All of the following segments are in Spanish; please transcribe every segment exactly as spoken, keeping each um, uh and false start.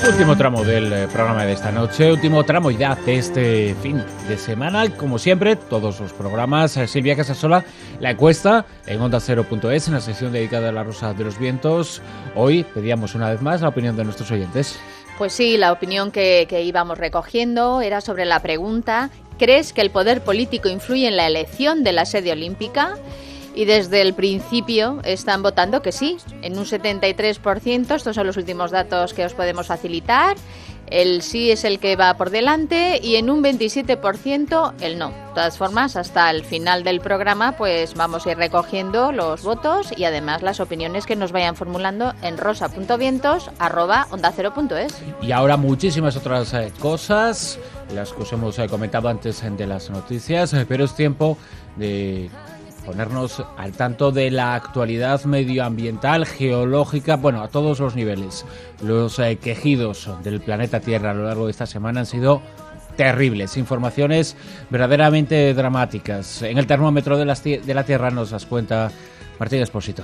Último tramo del eh, programa de esta noche, último tramo ya de este fin de semana. Como siempre, todos los programas. Eh, Silvia Casasola, la encuesta en onda cero punto es, en la sección dedicada a la Rosa de los Vientos. Hoy pedíamos una vez más la opinión de nuestros oyentes. Pues sí, la opinión que, que íbamos recogiendo era sobre la pregunta: ¿crees que el poder político influye en la elección de la sede olímpica? Y desde el principio están votando que sí, en un setenta y tres por ciento, estos son los últimos datos que os podemos facilitar. El sí es el que va por delante y en un veintisiete por ciento el no. De todas formas, hasta el final del programa pues vamos a ir recogiendo los votos y además las opiniones que nos vayan formulando en rosa punto vientos arroba onda cero punto es. Y ahora muchísimas otras eh, cosas, las que os hemos eh, comentado antes eh, de las noticias, eh, pero es tiempo de ponernos al tanto de la actualidad medioambiental, geológica, bueno, a todos los niveles. Los eh, quejidos del planeta Tierra a lo largo de esta semana han sido terribles, informaciones verdaderamente dramáticas. En el termómetro de la, de la Tierra nos las cuenta Martín Expósito.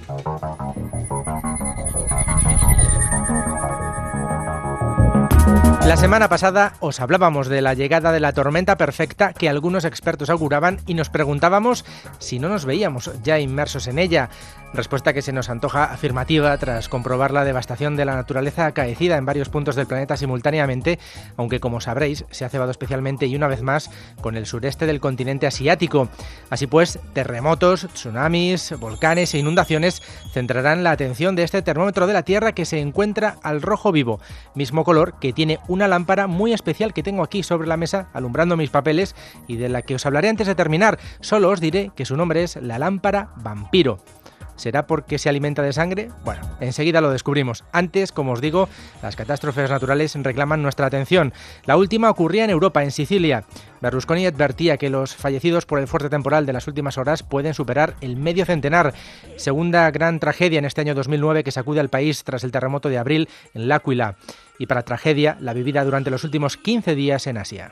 La semana pasada os hablábamos de la llegada de la tormenta perfecta que algunos expertos auguraban y nos preguntábamos si no nos veíamos ya inmersos en ella. Respuesta que se nos antoja afirmativa tras comprobar la devastación de la naturaleza acaecida en varios puntos del planeta simultáneamente, aunque como sabréis se ha cebado especialmente y una vez más con el sureste del continente asiático. Así pues, terremotos, tsunamis, volcanes e inundaciones centrarán la atención de este termómetro de la Tierra que se encuentra al rojo vivo, mismo color que tiene una lámpara muy especial que tengo aquí sobre la mesa alumbrando mis papeles y de la que os hablaré antes de terminar. Solo os diré que su nombre es la lámpara vampiro. ¿Será porque se alimenta de sangre? Bueno, enseguida lo descubrimos. Antes, como os digo, las catástrofes naturales reclaman nuestra atención. La última ocurría en Europa, en Sicilia. Berlusconi advertía que los fallecidos por el fuerte temporal de las últimas horas pueden superar el medio centenar. Segunda gran tragedia en este año dos mil nueve que sacude al país tras el terremoto de abril en L'Aquila. Y para tragedia, la vivida durante los últimos quince días en Asia.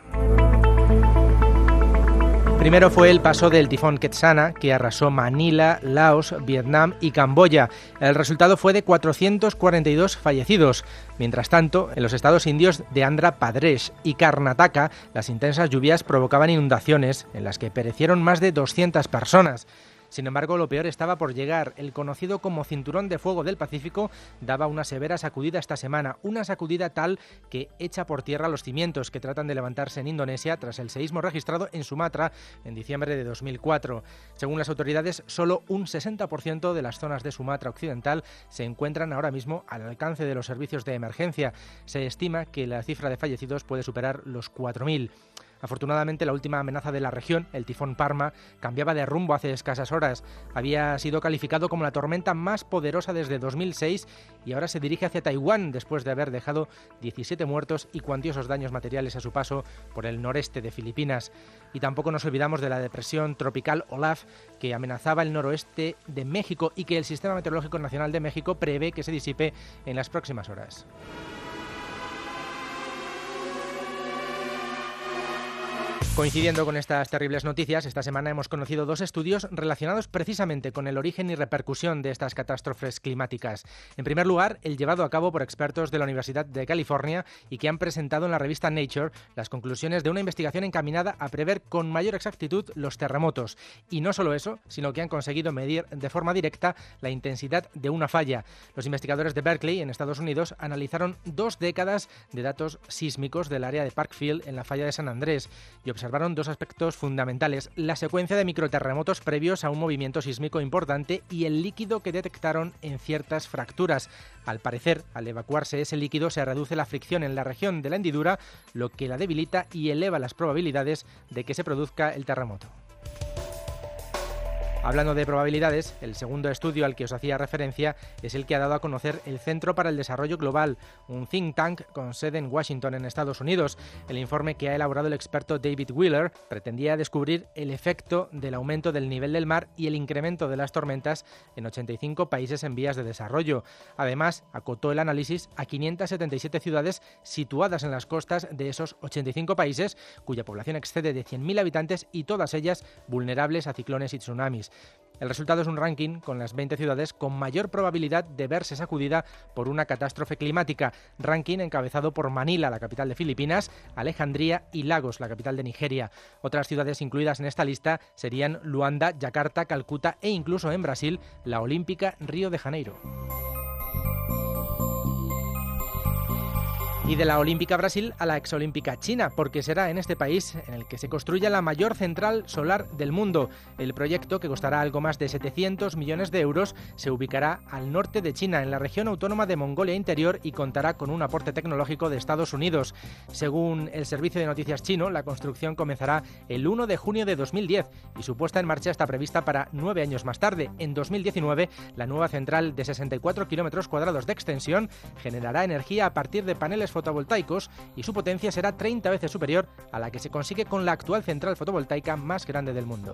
Primero fue el paso del tifón Ketsana, que arrasó Manila, Laos, Vietnam y Camboya. El resultado fue de cuatrocientos cuarenta y dos fallecidos. Mientras tanto, en los estados indios de Andhra Pradesh y Karnataka, las intensas lluvias provocaban inundaciones en las que perecieron más de doscientas personas. Sin embargo, lo peor estaba por llegar. El conocido como Cinturón de Fuego del Pacífico daba una severa sacudida esta semana, una sacudida tal que echa por tierra los cimientos que tratan de levantarse en Indonesia tras el seísmo registrado en Sumatra en diciembre de dos mil cuatro. Según las autoridades, solo un sesenta por ciento de las zonas de Sumatra Occidental se encuentran ahora mismo al alcance de los servicios de emergencia. Se estima que la cifra de fallecidos puede superar los cuatro mil. Afortunadamente, la última amenaza de la región, el tifón Parma, cambiaba de rumbo hace escasas horas. Había sido calificado como la tormenta más poderosa desde dos mil seis y ahora se dirige hacia Taiwán después de haber dejado diecisiete muertos y cuantiosos daños materiales a su paso por el noreste de Filipinas. Y tampoco nos olvidamos de la depresión tropical Olaf, que amenazaba el noroeste de México y que el Sistema Meteorológico Nacional de México prevé que se disipe en las próximas horas. Coincidiendo con estas terribles noticias, esta semana hemos conocido dos estudios relacionados precisamente con el origen y repercusión de estas catástrofes climáticas. En primer lugar, el llevado a cabo por expertos de la Universidad de California y que han presentado en la revista Nature las conclusiones de una investigación encaminada a prever con mayor exactitud los terremotos. Y no solo eso, sino que han conseguido medir de forma directa la intensidad de una falla. Los investigadores de Berkeley, en Estados Unidos, analizaron dos décadas de datos sísmicos del área de Parkfield en la falla de San Andrés y observaron dos aspectos fundamentales: la secuencia de microterremotos previos a un movimiento sísmico importante y el líquido que detectaron en ciertas fracturas. Al parecer, al evacuarse ese líquido se reduce la fricción en la región de la hendidura, lo que la debilita y eleva las probabilidades de que se produzca el terremoto. Hablando de probabilidades, el segundo estudio al que os hacía referencia es el que ha dado a conocer el Centro para el Desarrollo Global, un think tank con sede en Washington, en Estados Unidos. El informe que ha elaborado el experto David Wheeler pretendía descubrir el efecto del aumento del nivel del mar y el incremento de las tormentas en ochenta y cinco países en vías de desarrollo. Además, acotó el análisis a quinientas setenta y siete ciudades situadas en las costas de esos ochenta y cinco países, cuya población excede de cien mil habitantes y todas ellas vulnerables a ciclones y tsunamis. El resultado es un ranking con las veinte ciudades con mayor probabilidad de verse sacudida por una catástrofe climática. Ranking encabezado por Manila, la capital de Filipinas, Alejandría y Lagos, la capital de Nigeria. Otras ciudades incluidas en esta lista serían Luanda, Yakarta, Calcuta e incluso en Brasil, la olímpica Río de Janeiro. Y de la Olímpica Brasil a la exolímpica China, porque será en este país en el que se construya la mayor central solar del mundo. El proyecto, que costará algo más de setecientos millones de euros, se ubicará al norte de China, en la región autónoma de Mongolia Interior, y contará con un aporte tecnológico de Estados Unidos. Según el servicio de noticias chino, la construcción comenzará el uno de junio de dos mil diez y su puesta en marcha está prevista para nueve años más tarde. En dos mil diecinueve, la nueva central de sesenta y cuatro kilómetros cuadrados de extensión generará energía a partir de paneles fotovoltaicos y su potencia será treinta veces superior a la que se consigue con la actual central fotovoltaica más grande del mundo.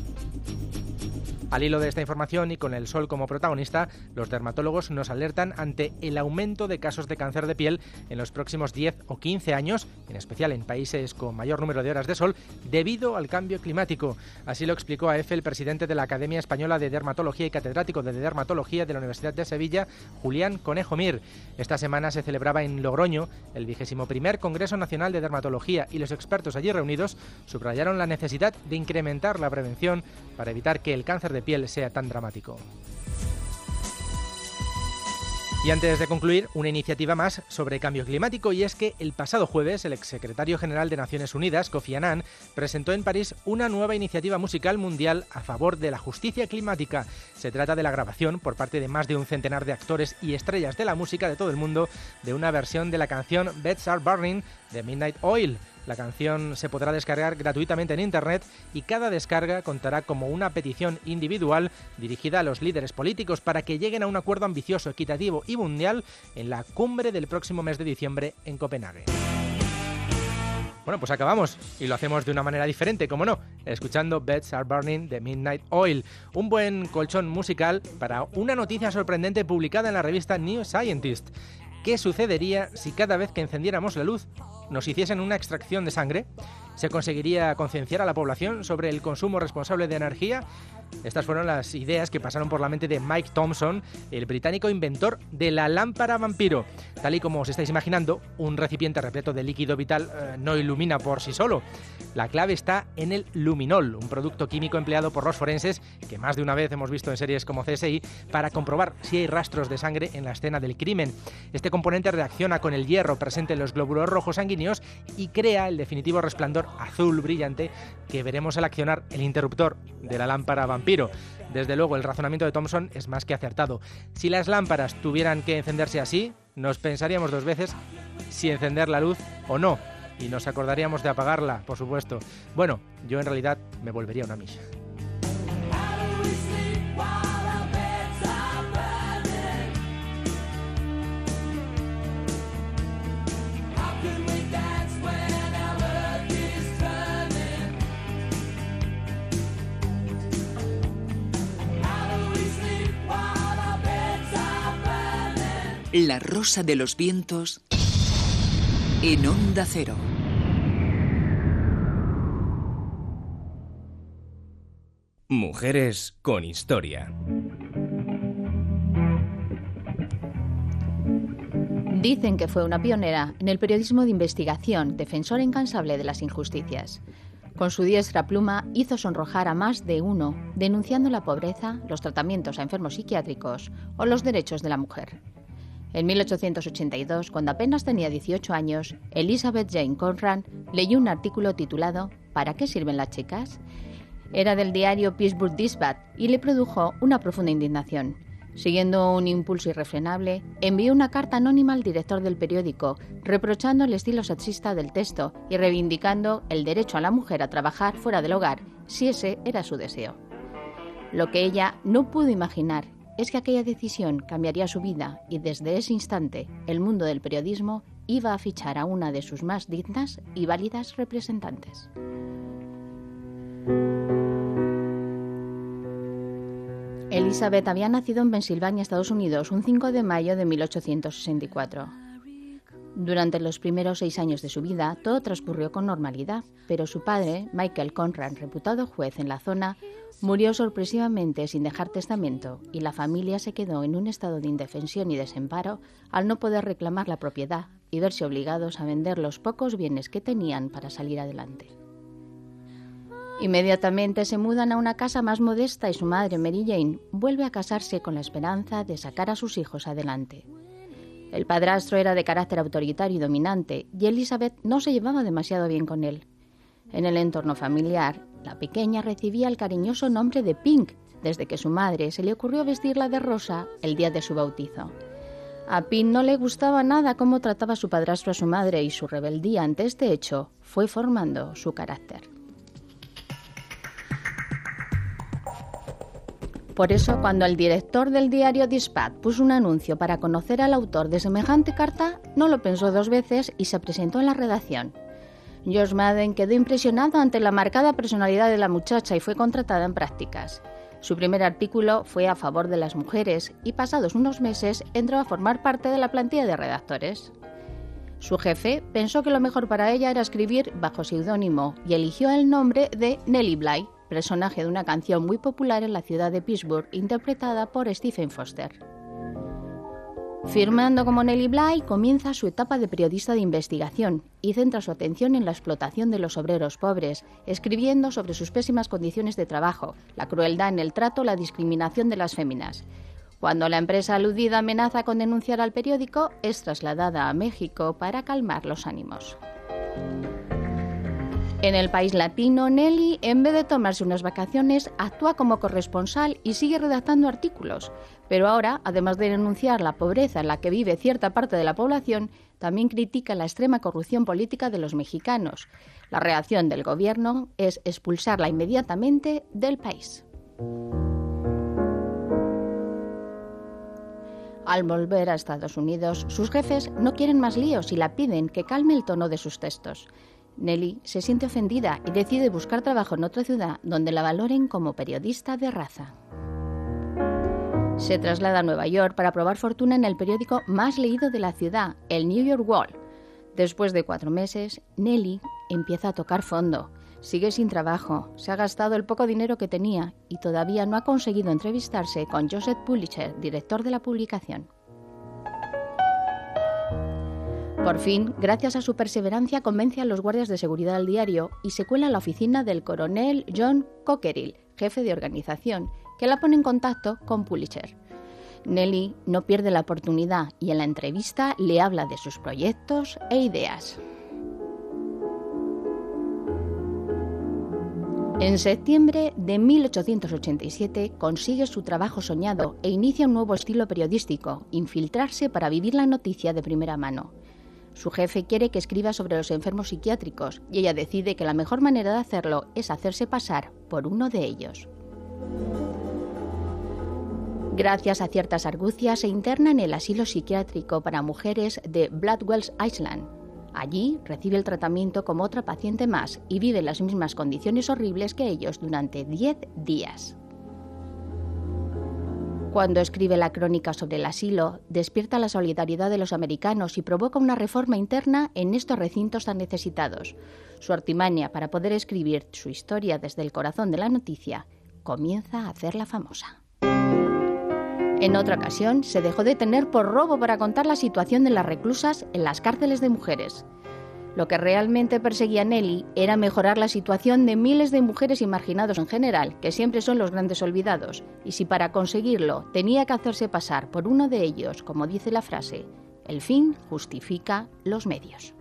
Al hilo de esta información y con el sol como protagonista, los dermatólogos nos alertan ante el aumento de casos de cáncer de piel en los próximos diez o quince años, en especial en países con mayor número de horas de sol, debido al cambio climático. Así lo explicó a EFE el presidente de la Academia Española de Dermatología y catedrático de Dermatología de la Universidad de Sevilla, Julián Conejo Mir. Esta semana se celebraba en Logroño el vigésimo primer Congreso Nacional de Dermatología y los expertos allí reunidos subrayaron la necesidad de incrementar la prevención para evitar que el cáncer de piel sea tan dramático. Y antes de concluir, una iniciativa más sobre cambio climático, y es que el pasado jueves el exsecretario general de Naciones Unidas, Kofi Annan, presentó en París una nueva iniciativa musical mundial a favor de la justicia climática. Se trata de la grabación, por parte de más de un centenar de actores y estrellas de la música de todo el mundo, de una versión de la canción Beds Are Burning de Midnight Oil. La canción se podrá descargar gratuitamente en Internet y cada descarga contará como una petición individual dirigida a los líderes políticos para que lleguen a un acuerdo ambicioso, equitativo y mundial en la cumbre del próximo mes de diciembre en Copenhague. Bueno, pues acabamos y lo hacemos de una manera diferente, como no, escuchando Beds Are Burning de Midnight Oil, un buen colchón musical para una noticia sorprendente publicada en la revista New Scientist. ¿Qué sucedería si cada vez que encendiéramos la luz nos hiciesen una extracción de sangre? ¿Se conseguiría concienciar a la población sobre el consumo responsable de energía? Estas fueron las ideas que pasaron por la mente de Mike Thompson, el británico inventor de la lámpara vampiro. Tal y como os estáis imaginando, un recipiente repleto de líquido vital eh, no ilumina por sí solo. La clave está en el luminol, un producto químico empleado por los forenses, que más de una vez hemos visto en series como C S I, para comprobar si hay rastros de sangre en la escena del crimen. Este componente reacciona con el hierro presente en los glóbulos rojos sanguíneos y crea el definitivo resplandor azul brillante que veremos al accionar el interruptor de la lámpara vampiro. Desde luego, el razonamiento de Thomson es más que acertado. Si las lámparas tuvieran que encenderse así, nos pensaríamos dos veces si encender la luz o no, y nos acordaríamos de apagarla, por supuesto. Bueno, yo en realidad me volvería una Amish. La rosa de los vientos en Onda Cero. Mujeres con historia. Dicen que fue una pionera en el periodismo de investigación, defensora incansable de las injusticias. Con su diestra pluma hizo sonrojar a más de uno, denunciando la pobreza, los tratamientos a enfermos psiquiátricos o los derechos de la mujer. En mil ochocientos ochenta y dos, cuando apenas tenía dieciocho años, Elizabeth Jane Conrad leyó un artículo titulado ¿Para qué sirven las chicas? Era del diario Pittsburgh Dispatch y le produjo una profunda indignación. Siguiendo un impulso irrefrenable, envió una carta anónima al director del periódico, reprochando el estilo sexista del texto y reivindicando el derecho a la mujer a trabajar fuera del hogar, si ese era su deseo. Lo que ella no pudo imaginar es que aquella decisión cambiaría su vida y desde ese instante el mundo del periodismo iba a fichar a una de sus más dignas y válidas representantes. Elizabeth había nacido en Pensilvania, Estados Unidos, un cinco de mayo de mil ochocientos sesenta y cuatro. Durante los primeros seis años de su vida, todo transcurrió con normalidad, pero su padre, Michael Conrad, reputado juez en la zona, Murió sorpresivamente sin dejar testamento y la familia se quedó en un estado de indefensión y desamparo al no poder reclamar la propiedad y verse obligados a vender los pocos bienes que tenían para salir adelante. Inmediatamente se mudan a una casa más modesta y su madre, Mary Jane, vuelve a casarse con la esperanza de sacar a sus hijos adelante. El padrastro era de carácter autoritario y dominante y Elizabeth no se llevaba demasiado bien con él. En el entorno familiar, la pequeña recibía el cariñoso nombre de Pink desde que su madre se le ocurrió vestirla de rosa el día de su bautizo. A Pink no le gustaba nada cómo trataba su padrastro a su madre y su rebeldía ante este hecho fue formando su carácter. Por eso, cuando el director del diario Dispatch puso un anuncio para conocer al autor de semejante carta, no lo pensó dos veces y se presentó en la redacción. George Madden quedó impresionado ante la marcada personalidad de la muchacha y fue contratada en prácticas. Su primer artículo fue a favor de las mujeres y pasados unos meses entró a formar parte de la plantilla de redactores. Su jefe pensó que lo mejor para ella era escribir bajo seudónimo y eligió el nombre de Nellie Bly, personaje de una canción muy popular en la ciudad de Pittsburgh, interpretada por Stephen Foster. Firmando como Nellie Bly, comienza su etapa de periodista de investigación y centra su atención en la explotación de los obreros pobres, escribiendo sobre sus pésimas condiciones de trabajo, la crueldad en el trato, la discriminación de las féminas. Cuando la empresa aludida amenaza con denunciar al periódico, es trasladada a México para calmar los ánimos. En el país latino, Nellie, en vez de tomarse unas vacaciones, actúa como corresponsal y sigue redactando artículos. Pero ahora, además de denunciar la pobreza en la que vive cierta parte de la población, también critica la extrema corrupción política de los mexicanos. La reacción del gobierno es expulsarla inmediatamente del país. Al volver a Estados Unidos, sus jefes no quieren más líos y la piden que calme el tono de sus textos. Nellie se siente ofendida y decide buscar trabajo en otra ciudad donde la valoren como periodista de raza. Se traslada a Nueva York para probar fortuna en el periódico más leído de la ciudad, el New York World. Después de cuatro meses, Nellie empieza a tocar fondo. Sigue sin trabajo, se ha gastado el poco dinero que tenía y todavía no ha conseguido entrevistarse con Joseph Pulitzer, director de la publicación. Por fin, gracias a su perseverancia, convence a los guardias de seguridad del diario y se cuela en la oficina del coronel John Cockerill, jefe de organización, que la pone en contacto con Pulitzer. Nellie no pierde la oportunidad y en la entrevista le habla de sus proyectos e ideas. En septiembre de mil ochocientos ochenta y siete consigue su trabajo soñado e inicia un nuevo estilo periodístico, infiltrarse para vivir la noticia de primera mano. Su jefe quiere que escriba sobre los enfermos psiquiátricos y ella decide que la mejor manera de hacerlo es hacerse pasar por uno de ellos. Gracias a ciertas argucias se interna en el asilo psiquiátrico para mujeres de Blackwell's Island. Allí recibe el tratamiento como otra paciente más y vive en las mismas condiciones horribles que ellos durante diez días. Cuando escribe la crónica sobre el asilo, despierta la solidaridad de los americanos y provoca una reforma interna en estos recintos tan necesitados. Su artimaña para poder escribir su historia desde el corazón de la noticia comienza a hacerla famosa. En otra ocasión, se dejó detener por robo para contar la situación de las reclusas en las cárceles de mujeres. Lo que realmente perseguía Nellie era mejorar la situación de miles de mujeres y marginados en general, que siempre son los grandes olvidados, y si para conseguirlo tenía que hacerse pasar por uno de ellos, como dice la frase, el fin justifica los medios.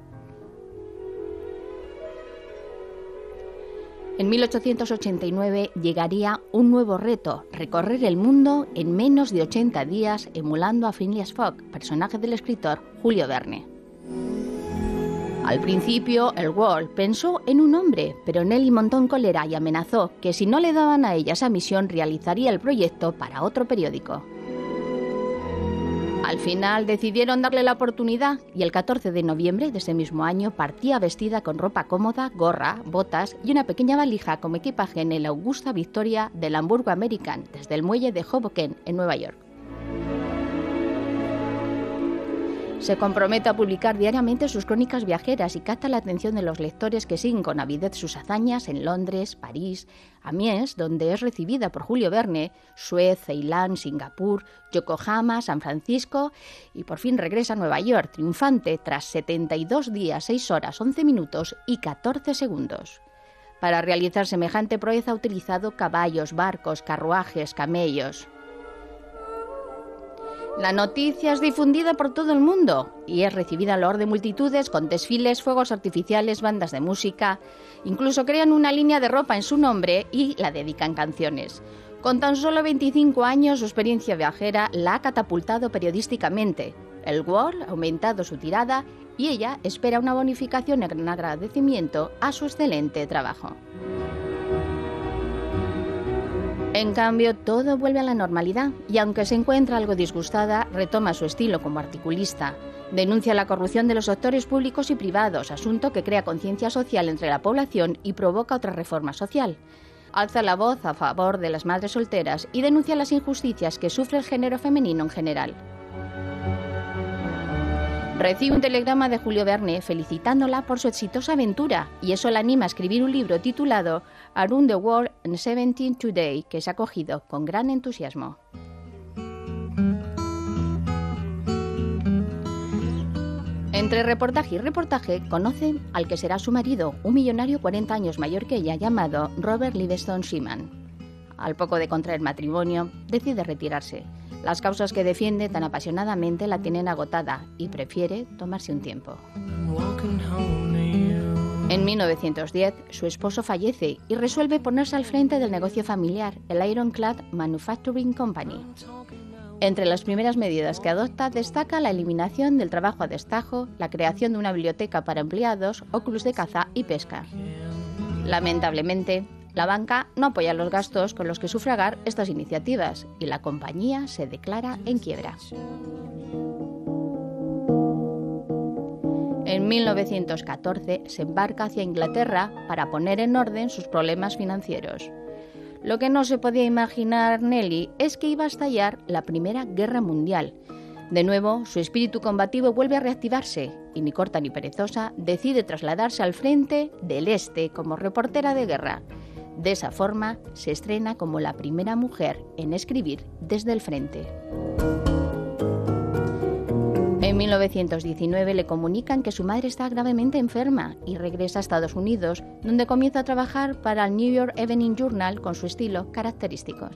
En mil ochocientos ochenta y nueve llegaría un nuevo reto, recorrer el mundo en menos de ochenta días emulando a Phileas Fogg, personaje del escritor Julio Verne. Al principio, el World pensó en un hombre, pero Nellie montó en cólera y amenazó que si no le daban a ella esa misión realizaría el proyecto para otro periódico. Al final decidieron darle la oportunidad y el catorce de noviembre de ese mismo año partía vestida con ropa cómoda, gorra, botas y una pequeña valija como equipaje en el Augusta Victoria del Hamburgo American desde el muelle de Hoboken en Nueva York. Se compromete a publicar diariamente sus crónicas viajeras y capta la atención de los lectores que siguen con avidez sus hazañas en Londres, París, Amiens, donde es recibida por Julio Verne, Suez, Ceilán, Singapur, Yokohama, San Francisco y por fin regresa a Nueva York, triunfante tras setenta y dos días, seis horas, once minutos y catorce segundos. Para realizar semejante proeza ha utilizado caballos, barcos, carruajes, camellos. La noticia es difundida por todo el mundo y es recibida a loor de multitudes con desfiles, fuegos artificiales, bandas de música. Incluso crean una línea de ropa en su nombre y la dedican canciones. Con tan solo veinticinco años, su experiencia viajera la ha catapultado periodísticamente. El World ha aumentado su tirada y ella espera una bonificación en agradecimiento a su excelente trabajo. En cambio, todo vuelve a la normalidad y aunque se encuentra algo disgustada, retoma su estilo como articulista. Denuncia la corrupción de los sectores públicos y privados, asunto que crea conciencia social entre la población y provoca otra reforma social. Alza la voz a favor de las madres solteras y denuncia las injusticias que sufre el género femenino en general. Recibe un telegrama de Julio Verne felicitándola por su exitosa aventura y eso la anima a escribir un libro titulado Around the World in seventeen Today, que se ha acogido con gran entusiasmo. Entre reportaje y reportaje conoce al que será su marido, un millonario cuarenta años mayor que ella llamado Robert Livingston Seaman. Al poco de contraer matrimonio, decide retirarse. Las causas que defiende tan apasionadamente la tienen agotada y prefiere tomarse un tiempo. En mil novecientos diez, su esposo fallece y resuelve ponerse al frente del negocio familiar, el Ironclad Manufacturing Company. Entre las primeras medidas que adopta destaca la eliminación del trabajo a destajo, la creación de una biblioteca para empleados o clubs de caza y pesca. Lamentablemente, la banca no apoya los gastos con los que sufragar estas iniciativas y la compañía se declara en quiebra. En mil novecientos catorce se embarca hacia Inglaterra para poner en orden sus problemas financieros. Lo que no se podía imaginar Nelly es que iba a estallar la Primera Guerra Mundial. De nuevo, su espíritu combativo vuelve a reactivarse y ni corta ni perezosa decide trasladarse al frente del Este como reportera de guerra. De esa forma, se estrena como la primera mujer en escribir desde el frente. En mil novecientos diecinueve le comunican que su madre está gravemente enferma y regresa a Estados Unidos, donde comienza a trabajar para el New York Evening Journal con su estilo característico.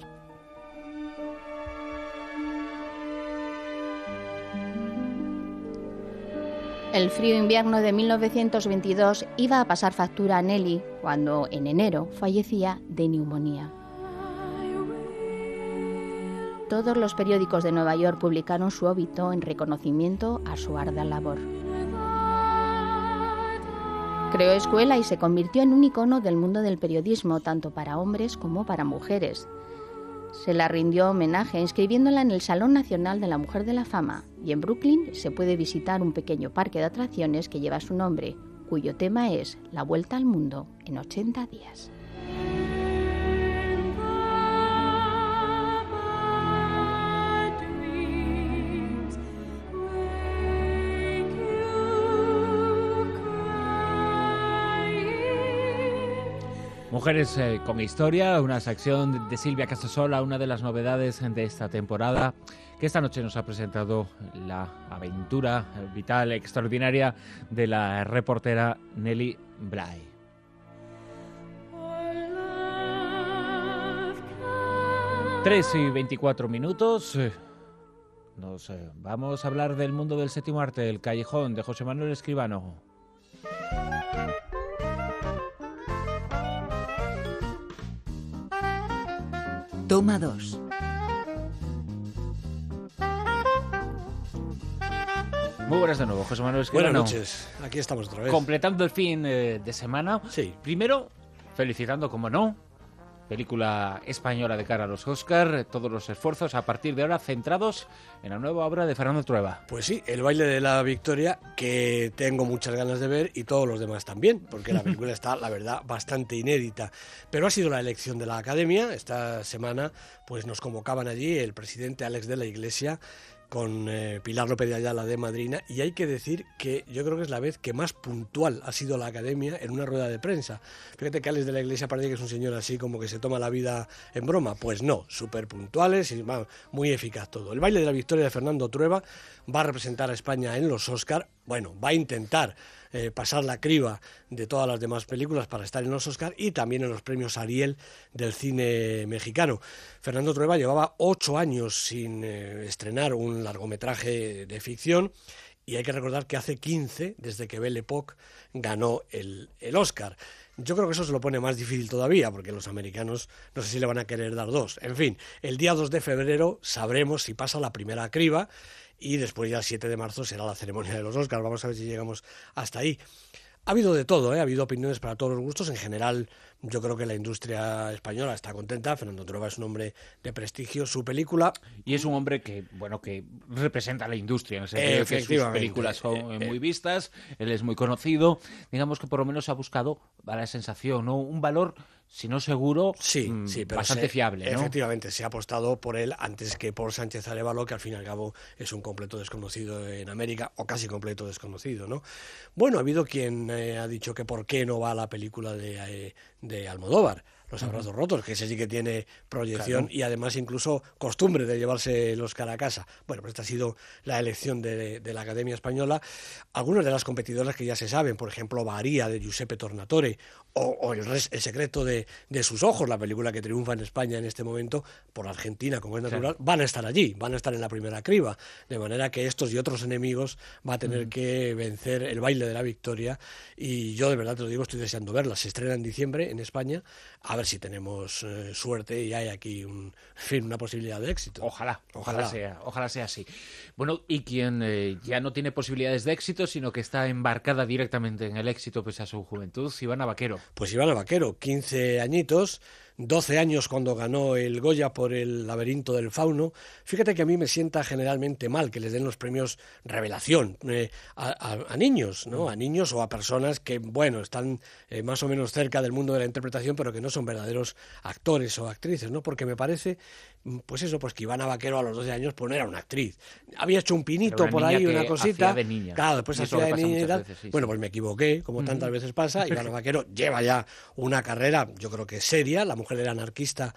El frío invierno de mil novecientos veintidós iba a pasar factura a Nelly cuando, en enero, fallecía de neumonía. Todos los periódicos de Nueva York publicaron su óbito en reconocimiento a su ardua labor. Creó escuela y se convirtió en un icono del mundo del periodismo, tanto para hombres como para mujeres. Se la rindió homenaje inscribiéndola en el Salón Nacional de la Mujer de la Fama y en Brooklyn se puede visitar un pequeño parque de atracciones que lleva su nombre, cuyo tema es La Vuelta al Mundo en ochenta días. Mujeres eh, con historia, una sección de Silvia Casasola, una de las novedades de esta temporada, que esta noche nos ha presentado la aventura vital extraordinaria de la reportera Nelly Bly. Tres y veinticuatro minutos. Nos eh, vamos a hablar del mundo del séptimo arte, el callejón de José Manuel Escribano. Toma dos. Muy buenas de nuevo, José Manuel Escribano. Buenas noches, aquí estamos otra vez. Completando el fin eh, de semana. Sí. Primero, felicitando, como no, película española de cara a los Oscar, todos los esfuerzos a partir de ahora centrados en la nueva obra de Fernando Trueba. Pues sí, El baile de la victoria, que tengo muchas ganas de ver y todos los demás también, porque la película está, la verdad, bastante inédita. Pero ha sido la elección de la Academia. Esta semana pues nos convocaban allí el presidente Alex de la Iglesia con eh, Pilar López de Ayala de madrina, y hay que decir que yo creo que es la vez que más puntual ha sido la Academia en una rueda de prensa. Fíjate que Alex de la Iglesia parece que es un señor así como que se toma la vida en broma. Pues no, súper puntuales y va, muy eficaz todo. El baile de la victoria de Fernando Trueba va a representar a España en los Oscar. Bueno, va a intentar eh, pasar la criba de todas las demás películas para estar en los Oscar y también en los premios Ariel del cine mexicano. Fernando Trueba llevaba ocho años sin eh, estrenar un largometraje de ficción, y hay que recordar que hace quince, desde que Belle Époque ganó el, el Oscar. Yo creo que eso se lo pone más difícil todavía, porque los americanos no sé si le van a querer dar dos. En fin, el día dos de febrero sabremos si pasa la primera criba, y después ya el siete de marzo será la ceremonia de los Oscars. Vamos a ver si llegamos hasta ahí. Ha habido de todo, ¿eh? Ha habido opiniones para todos los gustos. En general, yo creo que la industria española está contenta. Fernando Trueba es un hombre de prestigio. Su película... Y es un hombre que, bueno, que representa a la industria, en el sentido de que sus películas son eh, muy vistas, él es muy conocido. Digamos que por lo menos ha buscado, a la sensación, ¿no?, un valor, si no seguro, sí, mmm, sí, pero bastante se, fiable, ¿no? Efectivamente, se ha apostado por él antes que por Sánchez Arévalo, que al fin y al cabo es un completo desconocido en América, o casi completo desconocido, ¿no? Bueno, ha habido quien eh, ha dicho que por qué no va a la película de, eh, de Almodóvar, Los abrazos uh-huh. rotos, que ese sí que tiene proyección, claro, y además incluso costumbre de llevarse el Oscar a casa. Bueno, pues esta ha sido la elección de, de la Academia Española. Algunas de las competidoras que ya se saben, por ejemplo, María de Giuseppe Tornatore, o, o el, res, el secreto de, de sus ojos, la película que triunfa en España en este momento, por Argentina, como es natural, claro, van a estar allí, van a estar en la primera criba, de manera que estos y otros enemigos va a tener uh-huh. que vencer el baile de la victoria, y yo de verdad te lo digo, estoy deseando verla. Se estrena en diciembre en España, a ver si tenemos eh, suerte y hay aquí un, en fin, una posibilidad de éxito. Ojalá, ojalá, ojalá sea, ojalá sea así. Bueno, y quien eh, ya no tiene posibilidades de éxito, sino que está embarcada directamente en el éxito pese a su juventud, Ivana Baquero. Pues Ivana Baquero, quince añitos, doce años cuando ganó el Goya por El laberinto del fauno. Fíjate que a mí me sienta generalmente mal que les den los premios revelación eh, a, a, a niños, ¿no? A niños o a personas que, bueno, están eh, más o menos cerca del mundo de la interpretación, pero que no son verdaderos actores o actrices, ¿no? Porque me parece, pues eso, pues que Ivana Baquero a los doce años pues no era una actriz. Había hecho un pinito por ahí, una cosita. De niña. Claro, después hacía de niña y tal. Veces, sí, bueno, sí. Pues me equivoqué, como uh-huh. tantas veces pasa. Ivana Baquero lleva ya una carrera, yo creo que seria. La mujer era anarquista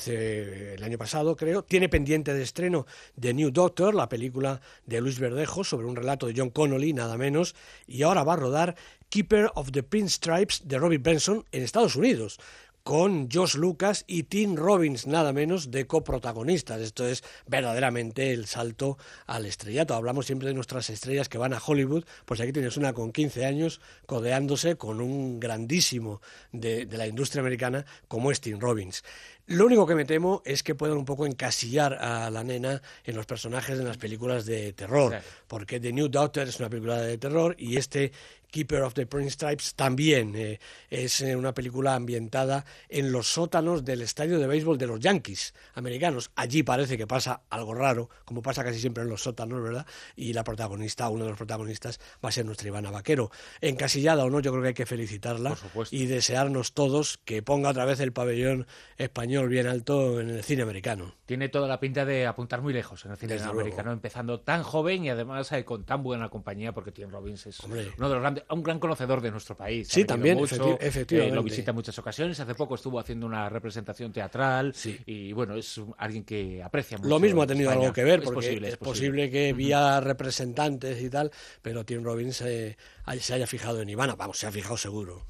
hace el año pasado, creo. Tiene pendiente de estreno The New Doctor, la película de Luis Verdejo sobre un relato de John Connolly, nada menos, y ahora va a rodar Keeper of the Pinstripes de Robert Benson en Estados Unidos, con Josh Lucas y Tim Robbins, nada menos, de coprotagonistas. Esto es verdaderamente el salto al estrellato. Hablamos siempre de nuestras estrellas que van a Hollywood, pues aquí tienes una con quince años codeándose con un grandísimo de, de la industria americana como es Tim Robbins. Lo único que me temo es que puedan un poco encasillar a la nena en los personajes de las películas de terror, sí, porque The New Doctor es una película de terror y este Keeper of the Pinstripes también eh, es una película ambientada en los sótanos del estadio de béisbol de los Yankees americanos. Allí parece que pasa algo raro, como pasa casi siempre en los sótanos, ¿verdad? Y la protagonista, uno de los protagonistas, va a ser nuestra Ivana Baquero. Encasillada o no, yo creo que hay que felicitarla y desearnos todos que ponga otra vez el pabellón español bien alto en el cine americano. Tiene toda la pinta de apuntar muy lejos en el cine Desde americano, luego. Empezando tan joven y además eh, con tan buena compañía, porque Tim Robbins es Hombre. uno de los grandes, un gran conocedor de nuestro país. Sí, también, mucho, efecti- efectivamente. Eh, lo visita en muchas ocasiones. Hace poco estuvo haciendo una representación teatral sí. y bueno, es alguien que aprecia mucho. Lo mismo ha tenido España. algo que ver, porque es posible, es es posible, posible que vía representantes y tal, pero Tim Robbins eh, se haya fijado en Ivana. Vamos, se ha fijado seguro.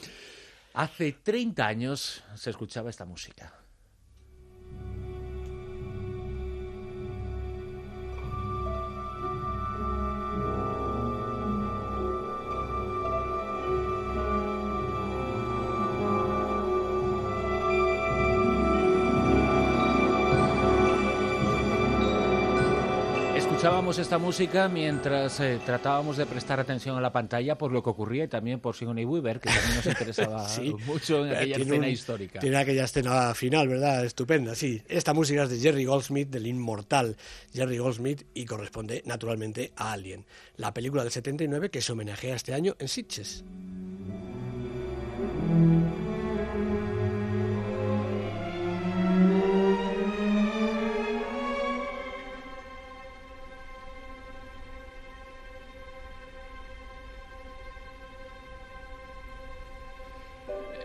Hace treinta años se escuchaba esta música. Escuchábamos esta música mientras eh, tratábamos de prestar atención a la pantalla por lo que ocurría y también por Sigourney Weaver, que también nos interesaba sí. mucho en aquella tiene escena un, histórica. Tiene aquella escena final, ¿verdad? Estupenda, sí. Esta música es de Jerry Goldsmith, del inmortal Jerry Goldsmith, y corresponde naturalmente a Alien, la película del setenta y nueve que se homenajea este año en Sitges.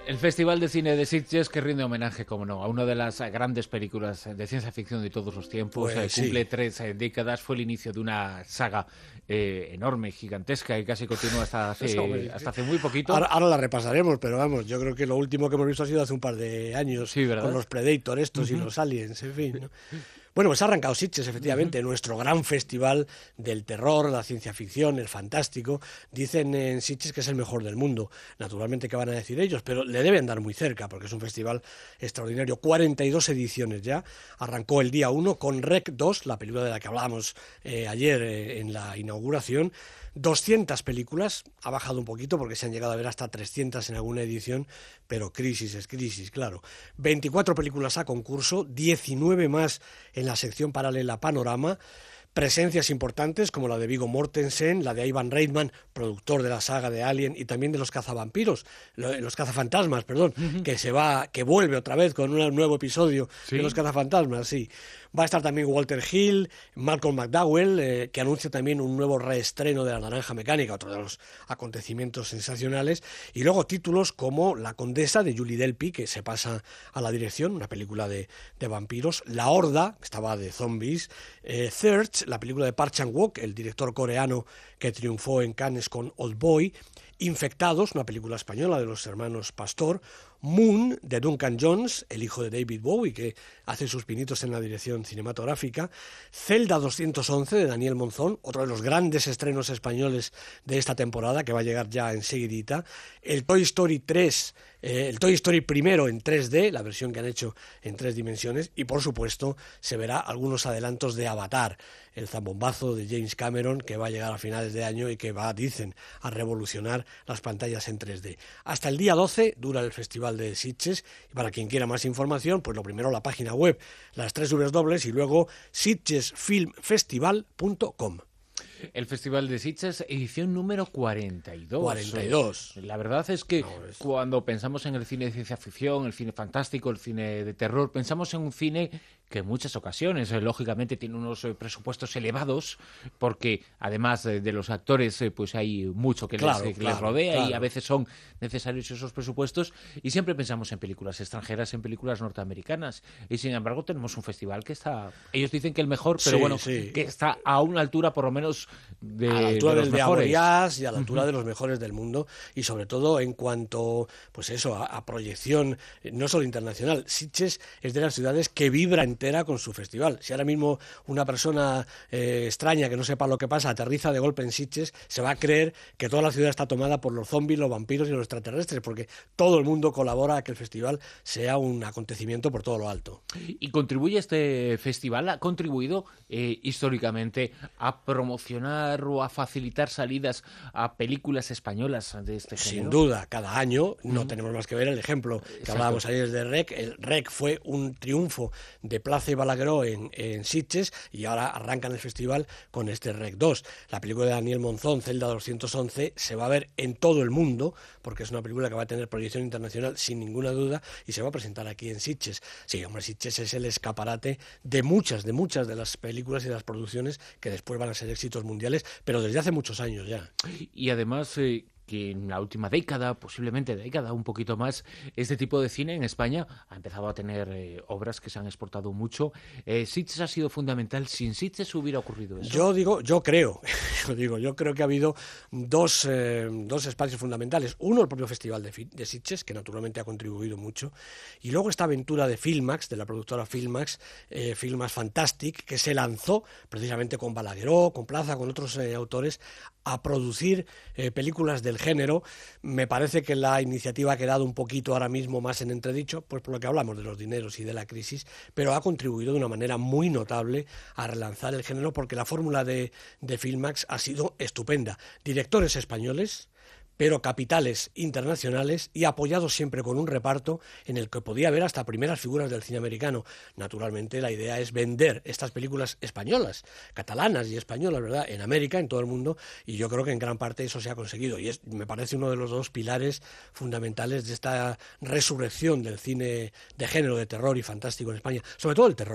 El Festival de Cine de Sitges, que rinde homenaje, como no, a una de las grandes películas de ciencia ficción de todos los tiempos. Pues, eh, sí. Cumple tres eh, décadas, fue el inicio de una saga eh, enorme, gigantesca, y casi continúa hasta hace, Eso, hasta hace muy poquito. Ahora, ahora la repasaremos, pero vamos, yo creo que lo último que hemos visto ha sido hace un par de años, sí, ¿verdad? con los Predator estos uh-huh. y los Aliens, en fin, ¿no? Bueno, pues ha arrancado Sitges, efectivamente, uh-huh. nuestro gran festival del terror, la ciencia ficción, el fantástico. Dicen en Sitges que es el mejor del mundo. Naturalmente, ¿qué van a decir ellos? Pero le debe andar muy cerca, porque es un festival extraordinario. cuarenta y dos ediciones ya. Arrancó el día uno con Rec dos, la película de la que hablábamos eh, ayer eh, en la inauguración. doscientas películas, ha bajado un poquito porque se han llegado a ver hasta trescientas en alguna edición, pero crisis es crisis, claro. veinticuatro películas a concurso, diecinueve más en la sección paralela Panorama. Presencias importantes como la de Viggo Mortensen, la de Ivan Reitman, productor de la saga de Alien y también de los cazavampiros, los cazafantasmas, perdón, uh-huh. que se va, que vuelve otra vez con un nuevo episodio ¿Sí? de los cazafantasmas, sí. Va a estar también Walter Hill, Malcolm McDowell, eh, que anuncia también un nuevo reestreno de La Naranja Mecánica, otro de los acontecimientos sensacionales, y luego títulos como La Condesa, de Julie Delpy, que se pasa a la dirección, una película de, de vampiros, La Horda, que estaba de zombies, eh, Third, la película de Park Chan-wook, el director coreano que triunfó en Cannes con Old Boy, Infectados, una película española de los hermanos Pastor, Moon, de Duncan Jones, el hijo de David Bowie, que hace sus pinitos en la dirección cinematográfica, Celda doscientos once, de Daniel Monzón, otro de los grandes estrenos españoles de esta temporada, que va a llegar ya enseguidita, el Toy Story tres, eh, el Toy Story primero en tres D, la versión que han hecho en tres dimensiones, y por supuesto se verá algunos adelantos de Avatar, el zambombazo de James Cameron, que va a llegar a finales de año y que va, dicen, a revolucionar las pantallas en tres D. Hasta el día doce dura el Festival de Sitges, y para quien quiera más información, pues lo primero la página web, las tres W dobles, y luego sitges film festival punto com. El Festival de Sitges, edición número cuarenta y dos. cuarenta y dos. La verdad es que no, es... cuando pensamos en el cine de ciencia ficción, el cine fantástico, el cine de terror, pensamos en un cine que en muchas ocasiones, eh, lógicamente, tiene unos eh, presupuestos elevados, porque además de, de los actores, eh, pues hay mucho que, claro, les, eh, que claro, les rodea claro. y a veces son necesarios esos presupuestos, y siempre pensamos en películas extranjeras, en películas norteamericanas, y sin embargo tenemos un festival que está, ellos dicen que el mejor, pero sí, bueno, sí. que está a una altura por lo menos de, a la altura de los del mejores. de Avoriaz y a la altura uh-huh. de los mejores del mundo, y sobre todo en cuanto pues eso a, a proyección no solo internacional. Sitges es de las ciudades que vibra entera con su festival. Si ahora mismo una persona eh, extraña que no sepa lo que pasa aterriza de golpe en Sitges, se va a creer que toda la ciudad está tomada por los zombies, los vampiros y los extraterrestres, porque todo el mundo colabora a que el festival sea un acontecimiento por todo lo alto. ¿Y contribuye este festival, ha contribuido eh, históricamente a promocionar o a facilitar salidas a películas españolas de este género? Sin duda, cada año no uh-huh. tenemos más que ver el ejemplo que Exacto. hablábamos ayer de Rec. El Rec fue un triunfo de Plaza y Balagueró en, en Sitges, y ahora arrancan el festival con este Rec dos. La película de Daniel Monzón, Celda doscientos once, se va a ver en todo el mundo, porque es una película que va a tener proyección internacional sin ninguna duda, y se va a presentar aquí en Sitges. Sí, hombre, Sitges es el escaparate de muchas, de muchas de las películas y de las producciones que después van a ser éxitos mundiales, pero desde hace muchos años ya. Y además... Eh... que en la última década, posiblemente década, un poquito más, este tipo de cine en España ha empezado a tener eh, obras que se han exportado mucho. Eh, Sitges ha sido fundamental. Sin Sitges hubiera ocurrido eso. Yo digo, yo creo, yo digo, yo creo que ha habido dos, eh, dos espacios fundamentales. Uno, el propio Festival de, de Sitges, que naturalmente ha contribuido mucho, y luego esta aventura de Filmax, de la productora Filmax, eh, Filmax Fantastic, que se lanzó precisamente con Balagueró, con Plaza, con otros eh, autores, a producir eh, películas del género. Me parece que la iniciativa ha quedado un poquito ahora mismo más en entredicho, pues por lo que hablamos de los dineros y de la crisis, pero ha contribuido de una manera muy notable a relanzar el género, porque la fórmula de, de Filmax ha sido estupenda. Directores españoles, pero capitales internacionales, y apoyados siempre con un reparto en el que podía haber hasta primeras figuras del cine americano. Naturalmente la idea es vender estas películas españolas, catalanas y españolas, ¿verdad?, en América, en todo el mundo, y yo creo que en gran parte eso se ha conseguido, y es, me parece uno de los dos pilares fundamentales de esta resurrección del cine de género, de terror y fantástico en España, sobre todo el terror.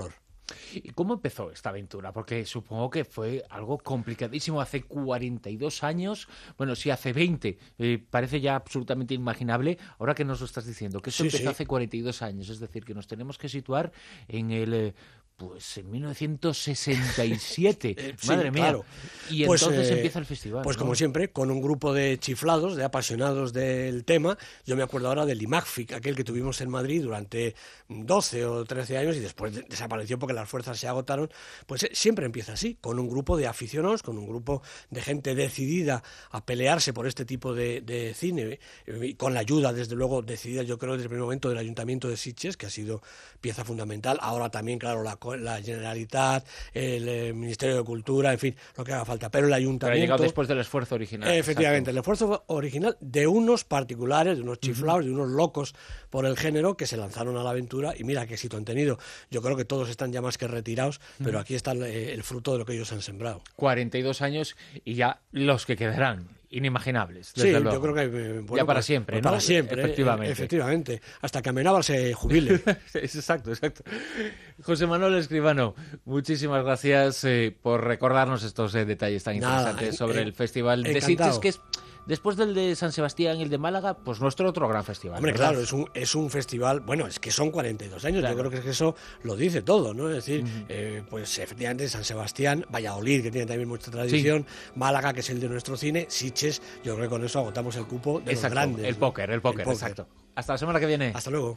¿Y cómo empezó esta aventura? Porque supongo que fue algo complicadísimo hace cuarenta y dos años. Bueno, sí, hace veinte. Eh, parece ya absolutamente inimaginable. Ahora que nos lo estás diciendo, que eso Sí, empezó sí. hace cuarenta y dos años. Es decir, que nos tenemos que situar en el... eh, Pues en mil novecientos sesenta y siete. Eh, sí, Madre mía. claro. Y Pues, entonces eh, empieza el festival. Pues ¿no? como siempre, con un grupo de chiflados, de apasionados del tema. Yo me acuerdo ahora del IMAGFIC, aquel que tuvimos en Madrid durante doce o trece años y después de- desapareció porque las fuerzas se agotaron. Pues eh, siempre empieza así, con un grupo de aficionados, con un grupo de gente decidida a pelearse por este tipo de, de cine, eh, y con la ayuda, desde luego, decidida, yo creo, desde el primer momento del Ayuntamiento de Sitges, que ha sido pieza fundamental. Ahora también, claro, la, co- la Generalitat, el eh, Ministerio de Cultura, en fin, lo que haga falta. Pero el Pero ha Ayuntamiento... llegado después del esfuerzo original. Efectivamente, el esfuerzo original de unos particulares, de unos chiflados, de unos locos por el género que se lanzaron a la aventura y mira qué éxito han tenido. Yo creo que todos están ya más que retirados, pero aquí está el, el fruto de lo que ellos han sembrado. cuarenta y dos años y ya los que quedarán, inimaginables, desde Sí, luego. yo creo que... eh, bueno, ya para pues, siempre, pues ¿no? Para siempre, Efectivamente. eh, efectivamente. Hasta que Amenábar se jubile. Exacto, exacto. José Manuel Escribano, muchísimas gracias eh, por recordarnos estos eh, detalles tan Nada, interesantes en- sobre en- el Festival de encantado. Sitges, que es, después del de San Sebastián y el de Málaga, pues nuestro otro gran festival. Hombre, ¿verdad? claro, es un, es un festival, bueno, es que son cuarenta y dos años, Claro. yo creo que, es que eso lo dice todo, ¿no? Es decir, eh, pues efectivamente San Sebastián, Valladolid, que tiene también mucha tradición, Málaga, que es el de nuestro cine, Sitges, yo creo que con eso agotamos el cupo de Exacto, los grandes. el ¿no? póker, el póker, póker. exacto. Hasta la semana que viene. Hasta luego.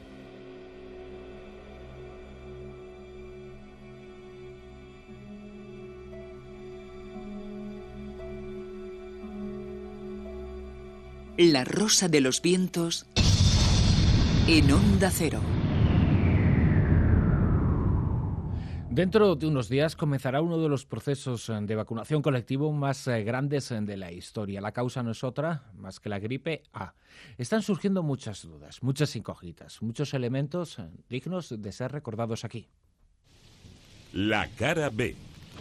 La rosa de los vientos en Onda Cero. Dentro de unos días comenzará uno de los procesos eh, de vacunación colectivo más eh, grandes eh, de la historia. La causa no es otra más que la gripe A. Están surgiendo muchas dudas, muchas incógnitas, muchos elementos eh, dignos de ser recordados aquí. La cara B.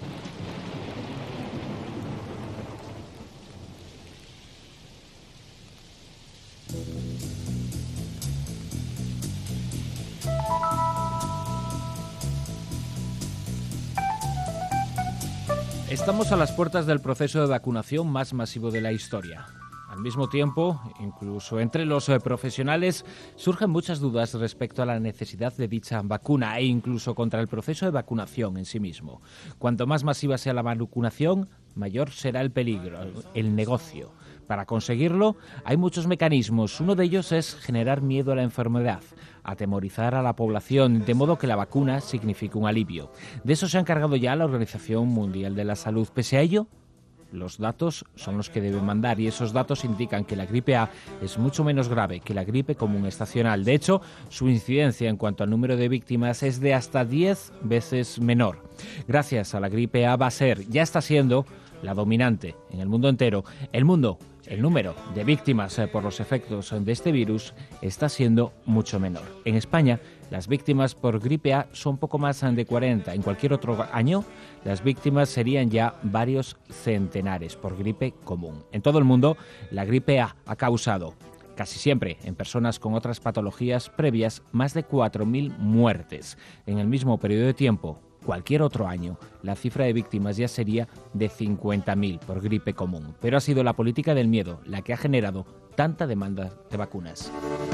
Estamos a las puertas del proceso de vacunación más masivo de la historia. Al mismo tiempo, incluso entre los eh, profesionales, surgen muchas dudas respecto a la necesidad de dicha vacuna e incluso contra el proceso de vacunación en sí mismo. Cuanto más masiva sea la vacunación, mayor será el peligro, el negocio. Para conseguirlo, hay muchos mecanismos. Uno de ellos es generar miedo a la enfermedad, atemorizar a la población, de modo que la vacuna signifique un alivio. De eso se ha encargado ya la Organización Mundial de la Salud. Pese a ello, los datos son los que deben mandar y esos datos indican que la gripe A es mucho menos grave que la gripe común estacional. De hecho, su incidencia en cuanto al número de víctimas es de hasta diez veces menor. Gracias a la gripe A va a ser, ya está siendo, la dominante en el mundo entero. El mundo, el número de víctimas eh, por los efectos de este virus está siendo mucho menor. En España, las víctimas por gripe A son poco más de cuarenta. En cualquier otro año, las víctimas serían ya varios centenares por gripe común. En todo el mundo, la gripe A ha causado, casi siempre en personas con otras patologías previas, más de cuatro mil muertes. En el mismo periodo de tiempo, cualquier otro año, la cifra de víctimas ya sería de cincuenta mil por gripe común. Pero ha sido la política del miedo la que ha generado tanta demanda de vacunas.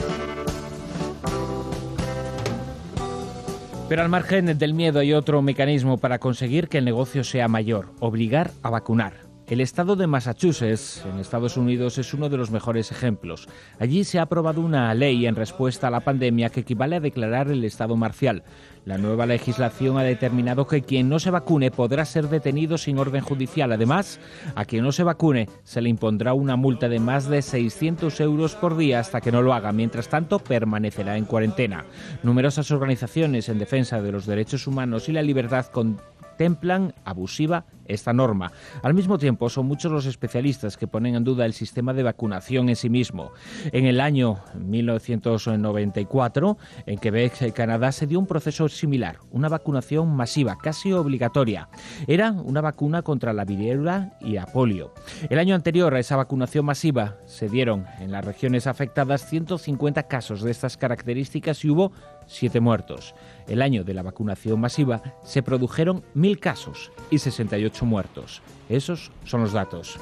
Pero al margen del miedo hay otro mecanismo para conseguir que el negocio sea mayor: obligar a vacunar. El estado de Massachusetts, en Estados Unidos, es uno de los mejores ejemplos. Allí se ha aprobado una ley en respuesta a la pandemia que equivale a declarar el estado marcial. La nueva legislación ha determinado que quien no se vacune podrá ser detenido sin orden judicial. Además, a quien no se vacune se le impondrá una multa de más de seiscientos euros por día hasta que no lo haga. Mientras tanto, permanecerá en cuarentena. Numerosas organizaciones en defensa de los derechos humanos y la libertad contemplan abusiva esta norma. Al mismo tiempo, son muchos los especialistas que ponen en duda el sistema de vacunación en sí mismo. En el año mil novecientos noventa y cuatro, en Quebec, Canadá, se dio un proceso similar, una vacunación masiva, casi obligatoria. Era una vacuna contra la viruela y la polio. El año anterior a esa vacunación masiva se dieron en las regiones afectadas ciento cincuenta casos de estas características y hubo siete muertos. El año de la vacunación masiva se produjeron mil casos y sesenta y ocho muertos. Esos son los datos.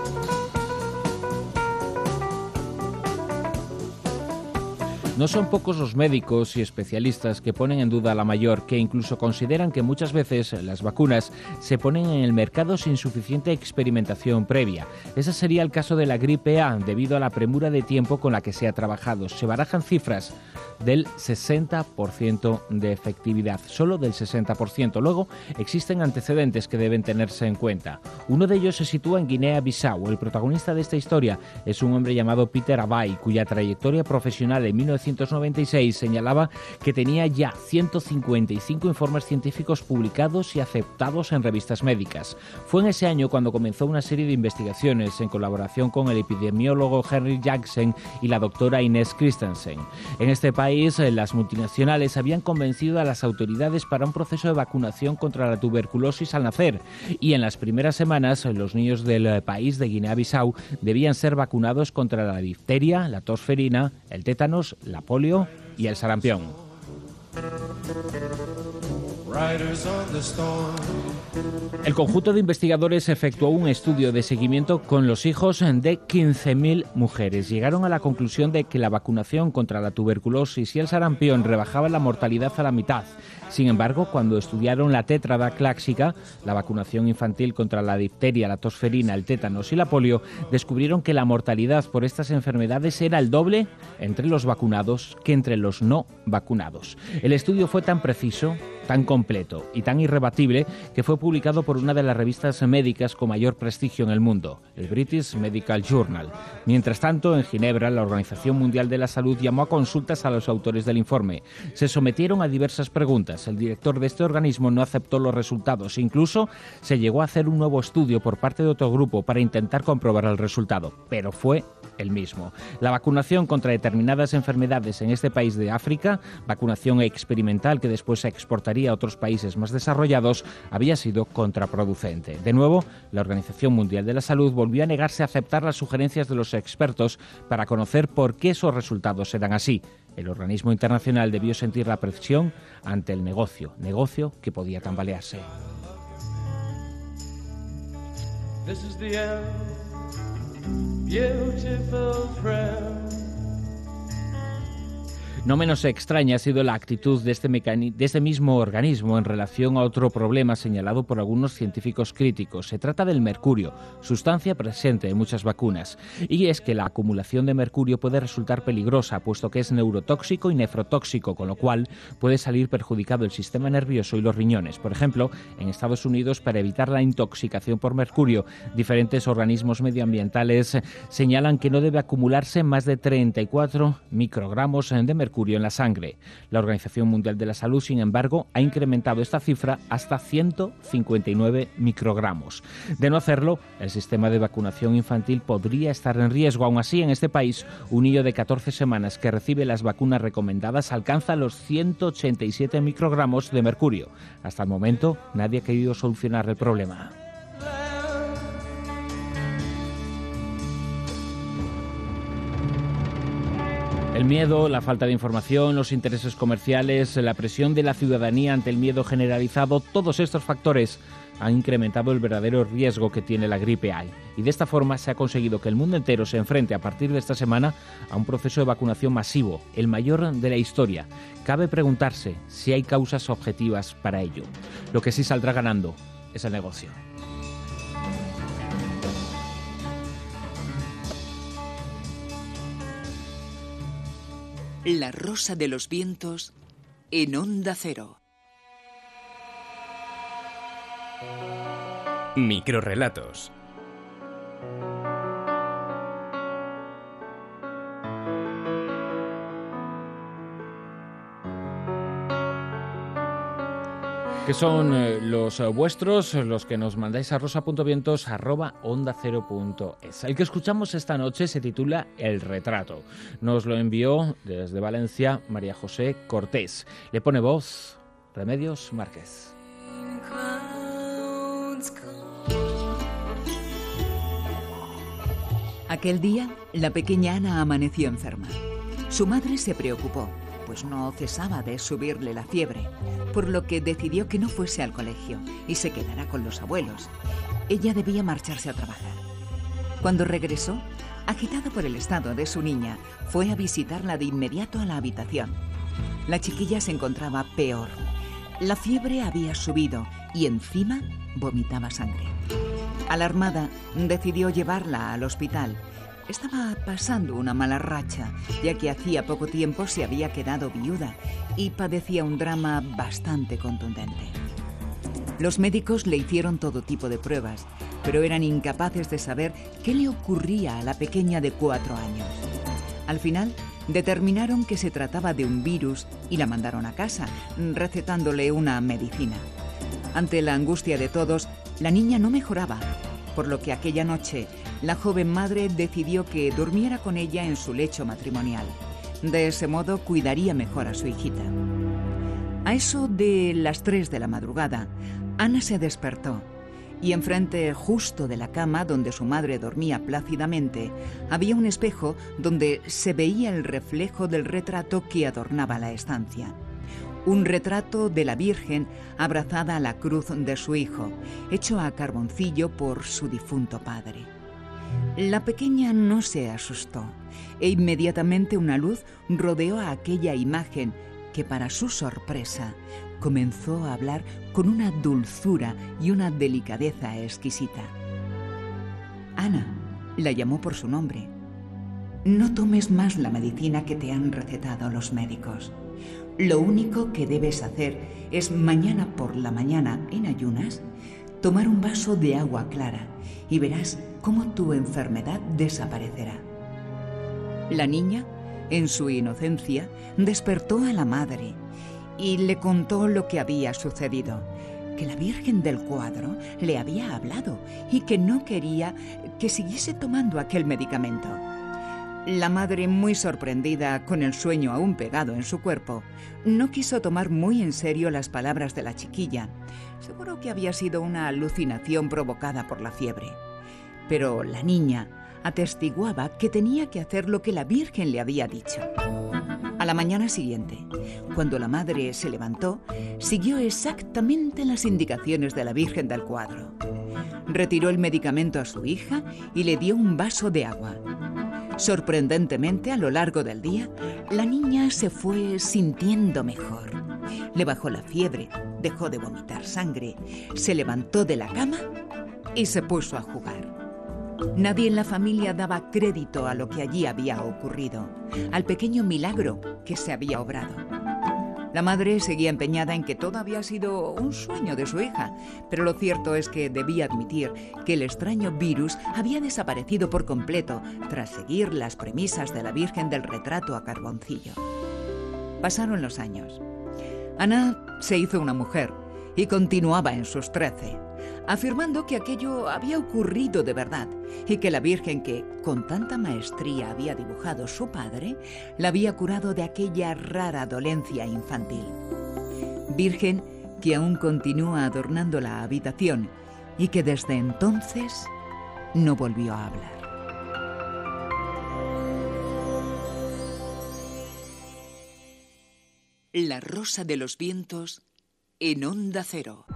No son pocos los médicos y especialistas que ponen en duda a la mayor, que incluso consideran que muchas veces las vacunas se ponen en el mercado sin suficiente experimentación previa. Ese sería el caso de la gripe A, debido a la premura de tiempo con la que se ha trabajado. Se barajan cifras del sesenta por ciento de efectividad, solo del sesenta por ciento. Luego, existen antecedentes que deben tenerse en cuenta. Uno de ellos se sitúa en Guinea-Bissau. El protagonista de esta historia es un hombre llamado Peter Abay, cuya trayectoria profesional en mil novecientos noventa y seis señalaba que tenía ya ciento cincuenta y cinco informes científicos publicados y aceptados en revistas médicas. Fue en ese año cuando comenzó una serie de investigaciones en colaboración con el epidemiólogo Henry Jackson y la doctora Inés Christensen. En este país, las multinacionales habían convencido a las autoridades para un proceso de vacunación contra la tuberculosis al nacer, y en las primeras semanas los niños del país de Guinea-Bissau debían ser vacunados contra la difteria, la tosferina, el tétanos, la polio y el sarampión. El conjunto de investigadores efectuó un estudio de seguimiento con los hijos de quince mil mujeres. Llegaron a la conclusión de que la vacunación contra la tuberculosis y el sarampión rebajaba la mortalidad a la mitad. Sin embargo, cuando estudiaron la tétrada clásica, la vacunación infantil contra la difteria, la tosferina, el tétanos y la polio, descubrieron que la mortalidad por estas enfermedades era el doble entre los vacunados que entre los no vacunados. El estudio fue tan preciso, tan completo y tan irrebatible que fue publicado por una de las revistas médicas con mayor prestigio en el mundo, el British Medical Journal. Mientras tanto, en Ginebra, la Organización Mundial de la Salud llamó a consultas a los autores del informe. Se sometieron a diversas preguntas. El director de este organismo no aceptó los resultados. Incluso se llegó a hacer un nuevo estudio por parte de otro grupo para intentar comprobar el resultado, pero fue el mismo. La vacunación contra determinadas enfermedades en este país de África, vacunación experimental que después se exportaría a otros países más desarrollados, había sido contraproducente. De nuevo, la Organización Mundial de la Salud volvió a negarse a aceptar las sugerencias de los expertos para conocer por qué esos resultados eran así. El organismo internacional debió sentir la presión ante el negocio, negocio que podía tambalearse. This is the end, beautiful friend. No menos extraña ha sido la actitud de este, mecani- de este mismo organismo en relación a otro problema señalado por algunos científicos críticos. Se trata del mercurio, sustancia presente en muchas vacunas. Y es que la acumulación de mercurio puede resultar peligrosa, puesto que es neurotóxico y nefrotóxico, con lo cual puede salir perjudicado el sistema nervioso y los riñones. Por ejemplo, en Estados Unidos, para evitar la intoxicación por mercurio, diferentes organismos medioambientales señalan que no debe acumularse más de treinta y cuatro microgramos de mercurio en la sangre. La Organización Mundial de la Salud, sin embargo, ha incrementado esta cifra hasta ciento cincuenta y nueve microgramos. De no hacerlo, el sistema de vacunación infantil podría estar en riesgo. Aún así, en este país, un niño de catorce semanas que recibe las vacunas recomendadas alcanza los ciento ochenta y siete microgramos de mercurio. Hasta el momento, nadie ha querido solucionar el problema. El miedo, la falta de información, los intereses comerciales, la presión de la ciudadanía ante el miedo generalizado, todos estos factores han incrementado el verdadero riesgo que tiene la gripe A. Y de esta forma se ha conseguido que el mundo entero se enfrente a partir de esta semana a un proceso de vacunación masivo, el mayor de la historia. Cabe preguntarse si hay causas objetivas para ello. Lo que sí saldrá ganando es el negocio. La rosa de los vientos en Onda Cero. Microrrelatos. Que son eh, los eh, vuestros, los que nos mandáis a rosa.vientos arroba onda cero punto es. El que escuchamos esta noche se titula El retrato. Nos lo envió desde Valencia María José Cortés. Le pone voz Remedios Márquez. Aquel día, la pequeña Ana amaneció enferma. Su madre se preocupó. pues no cesaba de subirle la fiebre, por lo que decidió que no fuese al colegio y se quedara con los abuelos. Ella debía marcharse a trabajar. Cuando regresó, agitada por el estado de su niña, fue a visitarla de inmediato a la habitación. La chiquilla se encontraba peor. La fiebre había subido y encima vomitaba sangre. Alarmada, decidió llevarla al hospital. Estaba pasando una mala racha, ya que hacía poco tiempo se había quedado viuda y padecía un drama bastante contundente. Los médicos le hicieron todo tipo de pruebas, pero eran incapaces de saber qué le ocurría a la pequeña de cuatro años. Al final, determinaron que se trataba de un virus y la mandaron a casa, recetándole una medicina. Ante la angustia de todos, la niña no mejoraba, por lo que aquella noche la joven madre decidió que durmiera con ella en su lecho matrimonial. De ese modo cuidaría mejor a su hijita. A eso de las tres de la madrugada, Ana se despertó y enfrente justo de la cama donde su madre dormía plácidamente había un espejo donde se veía el reflejo del retrato que adornaba la estancia. Un retrato de la Virgen abrazada a la cruz de su hijo, hecho a carboncillo por su difunto padre. La pequeña no se asustó e inmediatamente una luz rodeó a aquella imagen que, para su sorpresa, comenzó a hablar con una dulzura y una delicadeza exquisita. Ana la llamó por su nombre. No tomes más la medicina que te han recetado los médicos. Lo único que debes hacer es mañana por la mañana, en ayunas, tomar un vaso de agua clara y verás cómo tu enfermedad desaparecerá. La niña, en su inocencia, despertó a la madre y le contó lo que había sucedido, que la Virgen del Cuadro le había hablado y que no quería que siguiese tomando aquel medicamento. La madre, muy sorprendida, con el sueño aún pegado en su cuerpo, no quiso tomar muy en serio las palabras de la chiquilla. Seguro que había sido una alucinación provocada por la fiebre. Pero la niña atestiguaba que tenía que hacer lo que la Virgen le había dicho. A la mañana siguiente, cuando la madre se levantó, siguió exactamente las indicaciones de la Virgen del Cuadro. Retiró el medicamento a su hija y le dio un vaso de agua. Sorprendentemente, a lo largo del día, la niña se fue sintiendo mejor. Le bajó la fiebre, dejó de vomitar sangre, se levantó de la cama y se puso a jugar. Nadie en la familia daba crédito a lo que allí había ocurrido, al pequeño milagro que se había obrado. La madre seguía empeñada en que todo había sido un sueño de su hija, pero lo cierto es que debía admitir que el extraño virus había desaparecido por completo tras seguir las premisas de la Virgen del retrato a carboncillo. Pasaron los años. Ana se hizo una mujer y continuaba en sus trece, afirmando que aquello había ocurrido de verdad y que la Virgen que con tanta maestría había dibujado su padre la había curado de aquella rara dolencia infantil. Virgen que aún continúa adornando la habitación y que desde entonces no volvió a hablar. La Rosa de los Vientos en Onda Cero.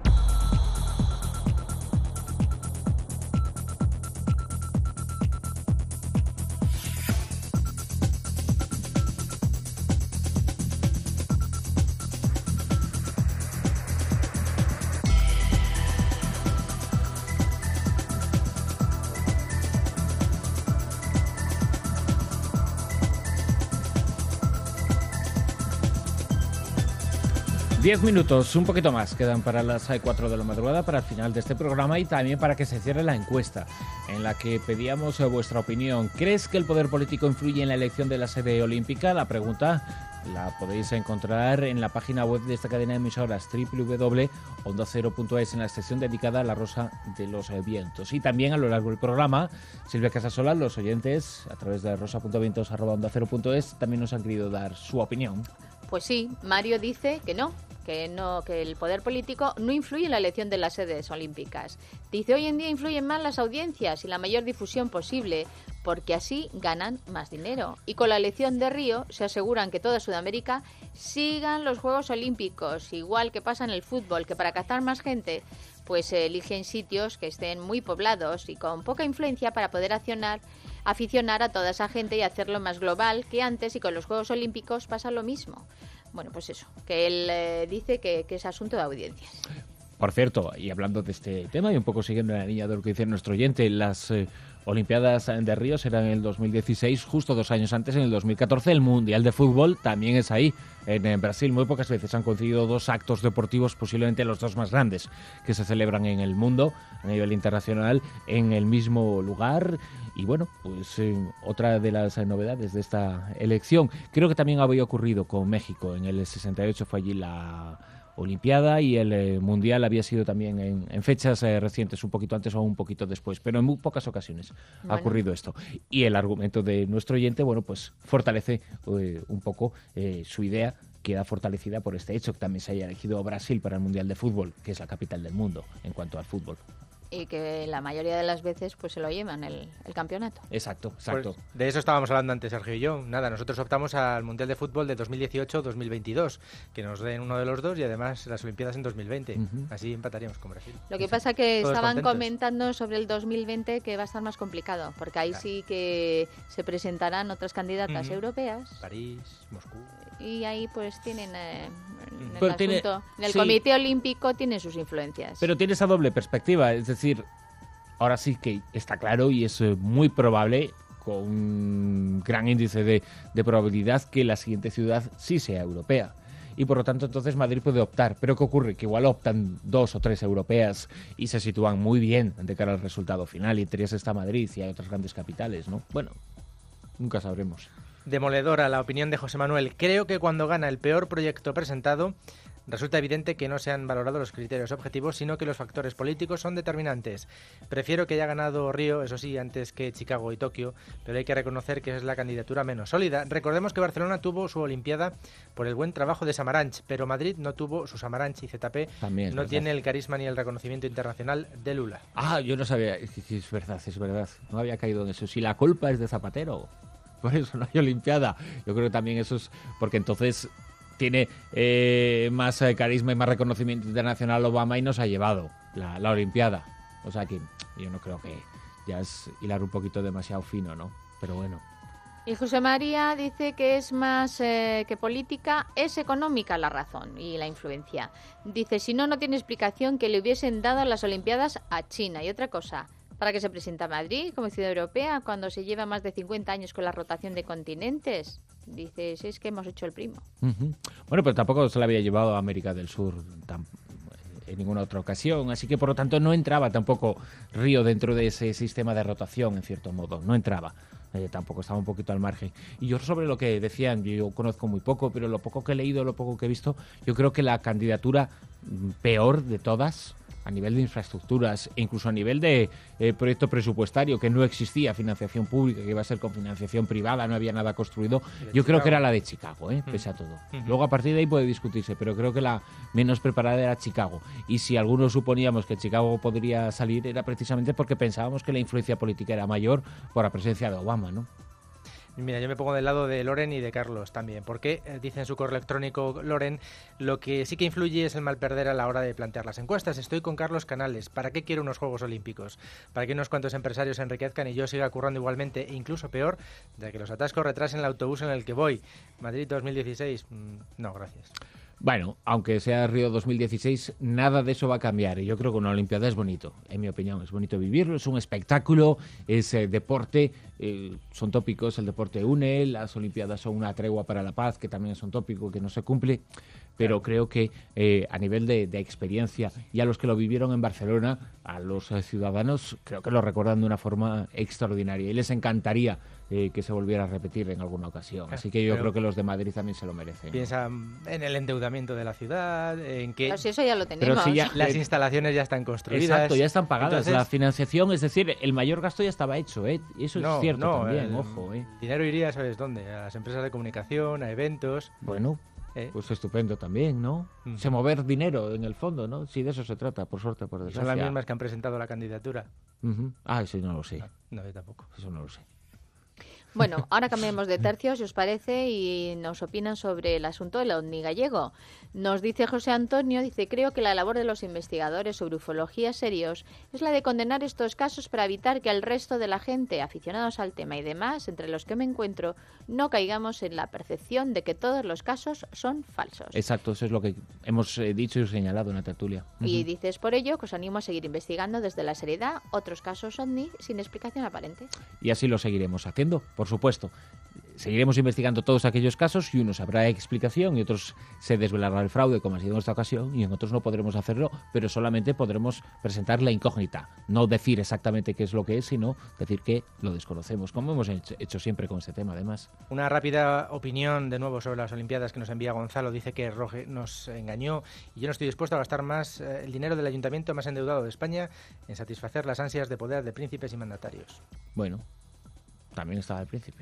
Diez minutos, un poquito más, quedan para las cuatro de la madrugada, para el final de este programa y también para que se cierre la encuesta en la que pedíamos vuestra opinión. ¿Crees que el poder político influye en la elección de la sede olímpica? La pregunta la podéis encontrar en la página web de esta cadena de emisoras doble u doble u doble u punto onda cero punto es en la sección dedicada a la Rosa de los Vientos. Y también a lo largo del programa, Silvia Casasola, los oyentes a través de rosa punto vientos arroba onda cero punto es también nos han querido dar su opinión. Pues sí, Mario dice que no, que no, que el poder político no influye en la elección de las sedes olímpicas. Dice, hoy en día influyen más las audiencias y la mayor difusión posible, porque así ganan más dinero. Y con la elección de Río se aseguran que toda Sudamérica sigan los Juegos Olímpicos, igual que pasa en el fútbol, que para captar más gente pues se eligen sitios que estén muy poblados y con poca influencia para poder accionar, aficionar a toda esa gente y hacerlo más global que antes, y con los Juegos Olímpicos pasa lo mismo. Bueno, pues eso, que él eh, dice que, que es asunto de audiencias. Por cierto, y hablando de este tema y un poco siguiendo la línea de lo que dice nuestro oyente, las eh, Olimpiadas de Río serán en el dos mil dieciséis, justo dos años antes, en el dos mil catorce. El Mundial de Fútbol también es ahí, en, en Brasil. Muy pocas veces han coincidido dos actos deportivos, posiblemente los dos más grandes que se celebran en el mundo, a nivel internacional, en el mismo lugar. Y bueno, pues eh, otra de las eh, novedades de esta elección, creo que también había ocurrido con México. En el sesenta y ocho fue allí la Olimpiada, y el eh, Mundial había sido también en, en fechas eh, recientes, un poquito antes o un poquito después, pero en muy pocas ocasiones bueno. ha ocurrido esto. Y el argumento de nuestro oyente, bueno, pues fortalece eh, un poco eh, su idea, queda fortalecida por este hecho, que también se haya elegido Brasil para el Mundial de Fútbol, que es la capital del mundo en cuanto al fútbol. Y que la mayoría de las veces pues se lo llevan el, el campeonato. Exacto, exacto. Pues de eso estábamos hablando antes, Sergio y yo. Nada, nosotros optamos al Mundial de Fútbol de dos mil dieciocho dos mil veintidós, que nos den uno de los dos, y además las Olimpiadas en dos mil veinte. Uh-huh. Así empataríamos con Brasil. Lo que sí, pasa que estaban contentos. comentando sobre el dos mil veinte que va a estar más complicado, porque ahí claro. sí que se presentarán otras candidatas uh-huh. europeas. París, Moscú. Y ahí pues tienen eh, en, el Pero asunto, tiene, en el sí. Comité Olímpico tiene sus influencias. Pero tiene esa doble perspectiva, es decir, ahora sí que está claro y es muy probable, con un gran índice de, de probabilidad, que la siguiente ciudad sí sea europea. Y por lo tanto, entonces Madrid puede optar. Pero ¿qué ocurre? Que igual optan dos o tres europeas y se sitúan muy bien de cara al resultado final. Y entre ellas está Madrid y hay otras grandes capitales, ¿no? Bueno, nunca sabremos. Demoledora la opinión de José Manuel. Creo que cuando gana el peor proyecto presentado, resulta evidente que no se han valorado los criterios objetivos, sino que los factores políticos son determinantes. Prefiero que haya ganado Río, eso sí, antes que Chicago y Tokio, pero hay que reconocer que es la candidatura menos sólida. Recordemos que Barcelona tuvo su Olimpiada por el buen trabajo de Samaranch, pero Madrid no tuvo su Samaranch, y Z P También no verdad. tiene el carisma ni el reconocimiento internacional de Lula. Ah, yo no sabía. Es verdad, es verdad. No había caído en eso. Si la culpa es de Zapatero, por eso no hay Olimpiada. Yo creo que también eso es porque entonces tiene eh, más eh, carisma y más reconocimiento internacional Obama y nos ha llevado la, la Olimpiada. O sea que yo no creo que ya es hilar un poquito demasiado fino, ¿no? Pero bueno. Y José María dice que es más eh, que política, es económica la razón y la influencia. Dice, si no, no tiene explicación que le hubiesen dado las Olimpiadas a China. Y otra cosa, ¿para qué se presenta a Madrid como ciudad europea cuando se lleva más de cincuenta años con la rotación de continentes? Dice, si es que hemos hecho el primo. Uh-huh. Bueno, pero tampoco se la había llevado a América del Sur tan, en ninguna otra ocasión, así que por lo tanto no entraba tampoco Río dentro de ese sistema de rotación, en cierto modo, no entraba. Eh, tampoco estaba un poquito al margen. Y yo sobre lo que decían, yo conozco muy poco, pero lo poco que he leído, lo poco que he visto, yo creo que la candidatura peor de todas, a nivel de infraestructuras e incluso a nivel de eh, proyecto presupuestario, que no existía financiación pública, que iba a ser con financiación privada, no había nada construido, yo Chicago. creo que era la de Chicago, ¿eh? pese a todo. Uh-huh. Luego a partir de ahí puede discutirse, pero creo que la menos preparada era Chicago. Y si algunos suponíamos que Chicago podría salir, era precisamente porque pensábamos que la influencia política era mayor por la presencia de Obama, ¿no? Mira, yo me pongo del lado de Loren y de Carlos también, porque eh, dice en su correo electrónico Loren, lo que sí que influye es el mal perder a la hora de plantear las encuestas. Estoy con Carlos Canales. ¿Para qué quiero unos Juegos Olímpicos? ¿Para que unos cuantos empresarios se enriquezcan y yo siga currando igualmente, e incluso peor, de que los atascos retrasen el autobús en el que voy? Madrid dos mil dieciséis, mm, no, gracias. Bueno, aunque sea Río dos mil dieciséis, nada de eso va a cambiar. Y yo creo que una Olimpiada es bonito, en mi opinión. Es bonito vivirlo, es un espectáculo, es eh, deporte, eh, son tópicos, el deporte une, las Olimpiadas son una tregua para la paz, que también es un tópico que no se cumple. Pero creo que eh, a nivel de, de experiencia, y a los que lo vivieron en Barcelona, a los eh, ciudadanos, creo que lo recuerdan de una forma extraordinaria. Y les encantaría eh, que se volviera a repetir en alguna ocasión. Así que yo Pero creo que los de Madrid también se lo merecen. Piensa en el endeudamiento de la ciudad, en que... Pero si eso ya lo tenemos. Pero si ya, las instalaciones ya están construidas. Exacto, ya están pagadas. Entonces, la financiación, es decir, el mayor gasto ya estaba hecho, ¿eh? Eso no, es cierto no, también, el, ojo, ¿eh? El dinero iría, ¿sabes dónde? A las empresas de comunicación, a eventos... Bueno... ¿Eh? Pues estupendo también, ¿no? Mm. Se mover dinero en el fondo, ¿no? Sí, de eso se trata, por suerte, por desgracia. ¿Son las mismas que han presentado la candidatura? Uh-huh. Ah, eso no lo sé. No, no, yo tampoco. Eso no lo sé. Bueno, ahora cambiemos de tercio, si os parece, y nos opinan sobre el asunto del ovni gallego. Nos dice José Antonio, dice, creo que la labor de los investigadores sobre ufología serios es la de condenar estos casos para evitar que el resto de la gente, aficionados al tema y demás, entre los que me encuentro, no caigamos en la percepción de que todos los casos son falsos. Exacto, eso es lo que hemos eh, dicho y señalado en la tertulia. Y Uh-huh. dices por ello que os animo a seguir investigando desde la seriedad otros casos ovni sin explicación aparente. Y así lo seguiremos haciendo, por supuesto. Seguiremos investigando todos aquellos casos y unos habrá explicación y otros se desvelará el fraude, como ha sido en esta ocasión, y en otros no podremos hacerlo, pero solamente podremos presentar la incógnita. No decir exactamente qué es lo que es, sino decir que lo desconocemos, como hemos hecho, hecho siempre con este tema, además. Una rápida opinión de nuevo sobre las Olimpiadas que nos envía Gonzalo. Dice que Roge nos engañó y yo no estoy dispuesto a gastar más eh, el dinero del ayuntamiento más endeudado de España en satisfacer las ansias de poder de príncipes y mandatarios. Bueno, también estaba el príncipe.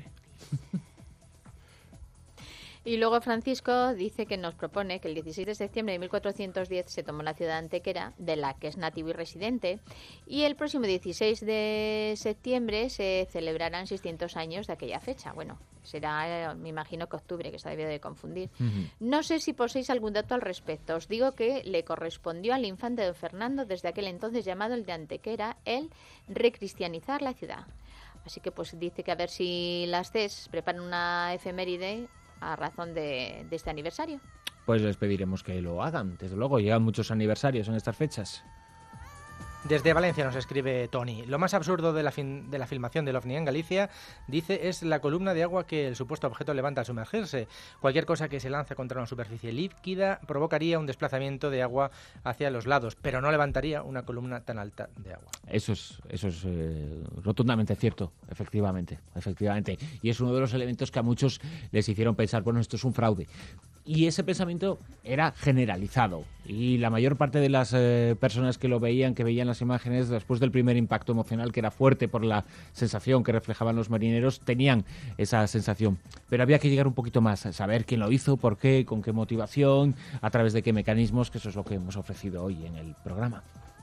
Y luego Francisco dice que nos propone que el dieciséis de septiembre de mil cuatrocientos diez se tomó la ciudad de Antequera, de la que es nativo y residente, y el próximo dieciséis de septiembre se celebrarán seiscientos años de aquella fecha. Bueno, será, me imagino que octubre, que se ha debido de confundir. Uh-huh. No sé si poseéis algún dato al respecto. Os digo que le correspondió al infante don Fernando, desde aquel entonces llamado el de Antequera, el recristianizar la ciudad. Así que pues dice que a ver si las C E S preparan una efeméride a razón de, de este aniversario. Pues les pediremos que lo hagan, desde luego, llegan muchos aniversarios en estas fechas. Desde Valencia nos escribe Tony. Lo más absurdo de la, fin, de la filmación del OVNI en Galicia, dice, es la columna de agua que el supuesto objeto levanta al sumergirse. Cualquier cosa que se lance contra una superficie líquida provocaría un desplazamiento de agua hacia los lados, pero no levantaría una columna tan alta de agua. Eso es, eso es eh, rotundamente cierto, efectivamente, efectivamente. Y es uno de los elementos que a muchos les hicieron pensar, bueno, esto es un fraude. Y ese pensamiento era generalizado. Y la mayor parte de las eh, personas que lo veían, que veían las imágenes, después del primer impacto emocional, que era fuerte por la sensación que reflejaban los marineros, tenían esa sensación. Pero había que llegar un poquito más, a saber quién lo hizo, por qué, con qué motivación, a través de qué mecanismos, que eso es lo que hemos ofrecido hoy en el programa.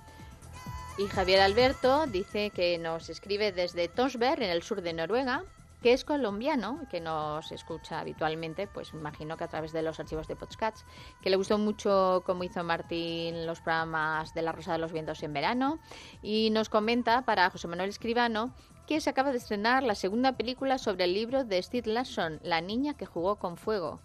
Y Javier Alberto dice que nos escribe desde Tonsberg, en el sur de Noruega, que es colombiano, que nos escucha habitualmente, pues imagino que a través de los archivos de podcasts, que le gustó mucho cómo hizo Martín los programas de La Rosa de los Vientos en verano, y nos comenta para José Manuel Escribano que se acaba de estrenar la segunda película sobre el libro de Stieg Larsson, La niña que jugó con fuego,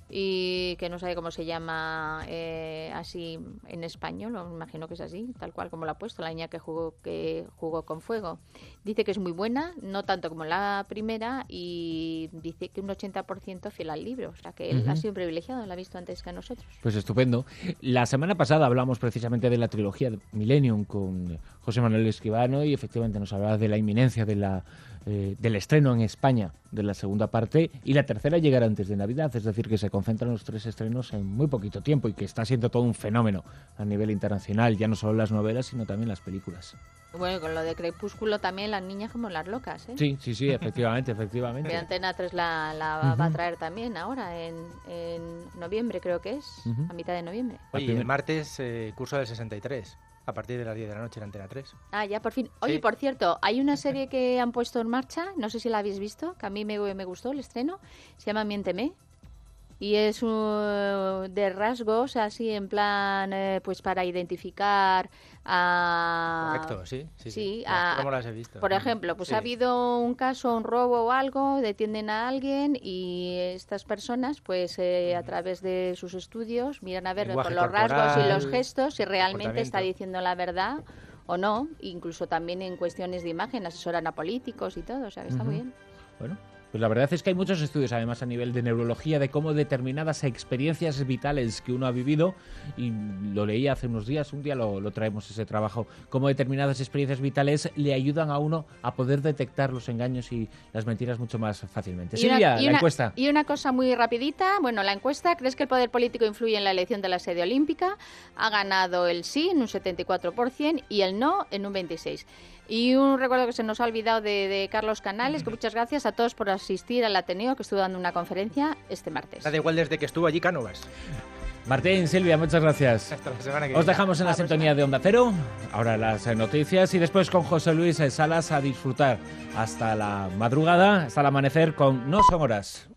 y que no sabe cómo se llama eh, así en español, me imagino que es así, tal cual como lo ha puesto, La niña que jugó, que jugó con fuego. Dice que es muy buena, no tanto como la primera, y dice que un ochenta por ciento fiel al libro, o sea que él uh-huh. ha sido un privilegiado, la ha visto antes que nosotros. Pues estupendo. La semana pasada hablamos precisamente de la trilogía Millennium con José Manuel Escribano y efectivamente nos hablaba de la inminencia de la eh, del estreno en España de la segunda parte, y la tercera llegará antes de Navidad, es decir, que se concentran los tres estrenos en muy poquito tiempo y que está siendo todo un fenómeno a nivel internacional, ya no solo las novelas, sino también las películas. Bueno, con lo de Crepúsculo también, las niñas como las locas, ¿eh? Sí, sí, sí, efectivamente, efectivamente. Que Antena tres la, la uh-huh. va a traer también ahora, en, en noviembre creo que es, uh-huh. a mitad de noviembre. Oye, el martes, eh, curso del sesenta y tres. A partir de las diez de la noche en Antena tres. Ah, ya por fin. Oye, sí. Por cierto, hay una serie que han puesto en marcha, no sé si la habéis visto, que a mí me, me gustó el estreno, se llama Miénteme. Y es uh, de rasgos así en plan eh, pues para identificar a... Correcto, sí. Sí, sí, sí. A, ¿Cómo las he visto? Por ejemplo, pues sí. ha habido un caso, un robo o algo, detienen a alguien y estas personas pues eh, a través de sus estudios miran a ver lenguaje por los corporal, rasgos y los gestos si realmente está diciendo la verdad o no. Incluso también en cuestiones de imagen asesoran a políticos y todo, o sea que está uh-huh. muy bien. Bueno. Pues la verdad es que hay muchos estudios, además, a nivel de neurología, de cómo determinadas experiencias vitales que uno ha vivido, y lo leí hace unos días, un día lo, lo traemos ese trabajo, cómo determinadas experiencias vitales le ayudan a uno a poder detectar los engaños y las mentiras mucho más fácilmente. Silvia, la una, encuesta. Y una cosa muy rapidita, bueno, la encuesta, ¿crees que el poder político influye en la elección de la sede olímpica? Ha ganado el sí en un setenta y cuatro por ciento y el no en un veintiséis por ciento. Y un recuerdo que se nos ha olvidado de, de Carlos Canales, que muchas gracias a todos por asistir al Ateneo, que estuvo dando una conferencia este martes. Da igual desde que estuvo allí Cánovas. Martín, Silvia, muchas gracias. Hasta la semana que Os viene. dejamos en la Ah, pues- sintonía de Onda Cero. Ahora las eh, noticias y después con José Luis Salas a disfrutar hasta la madrugada, hasta el amanecer con No Son Horas.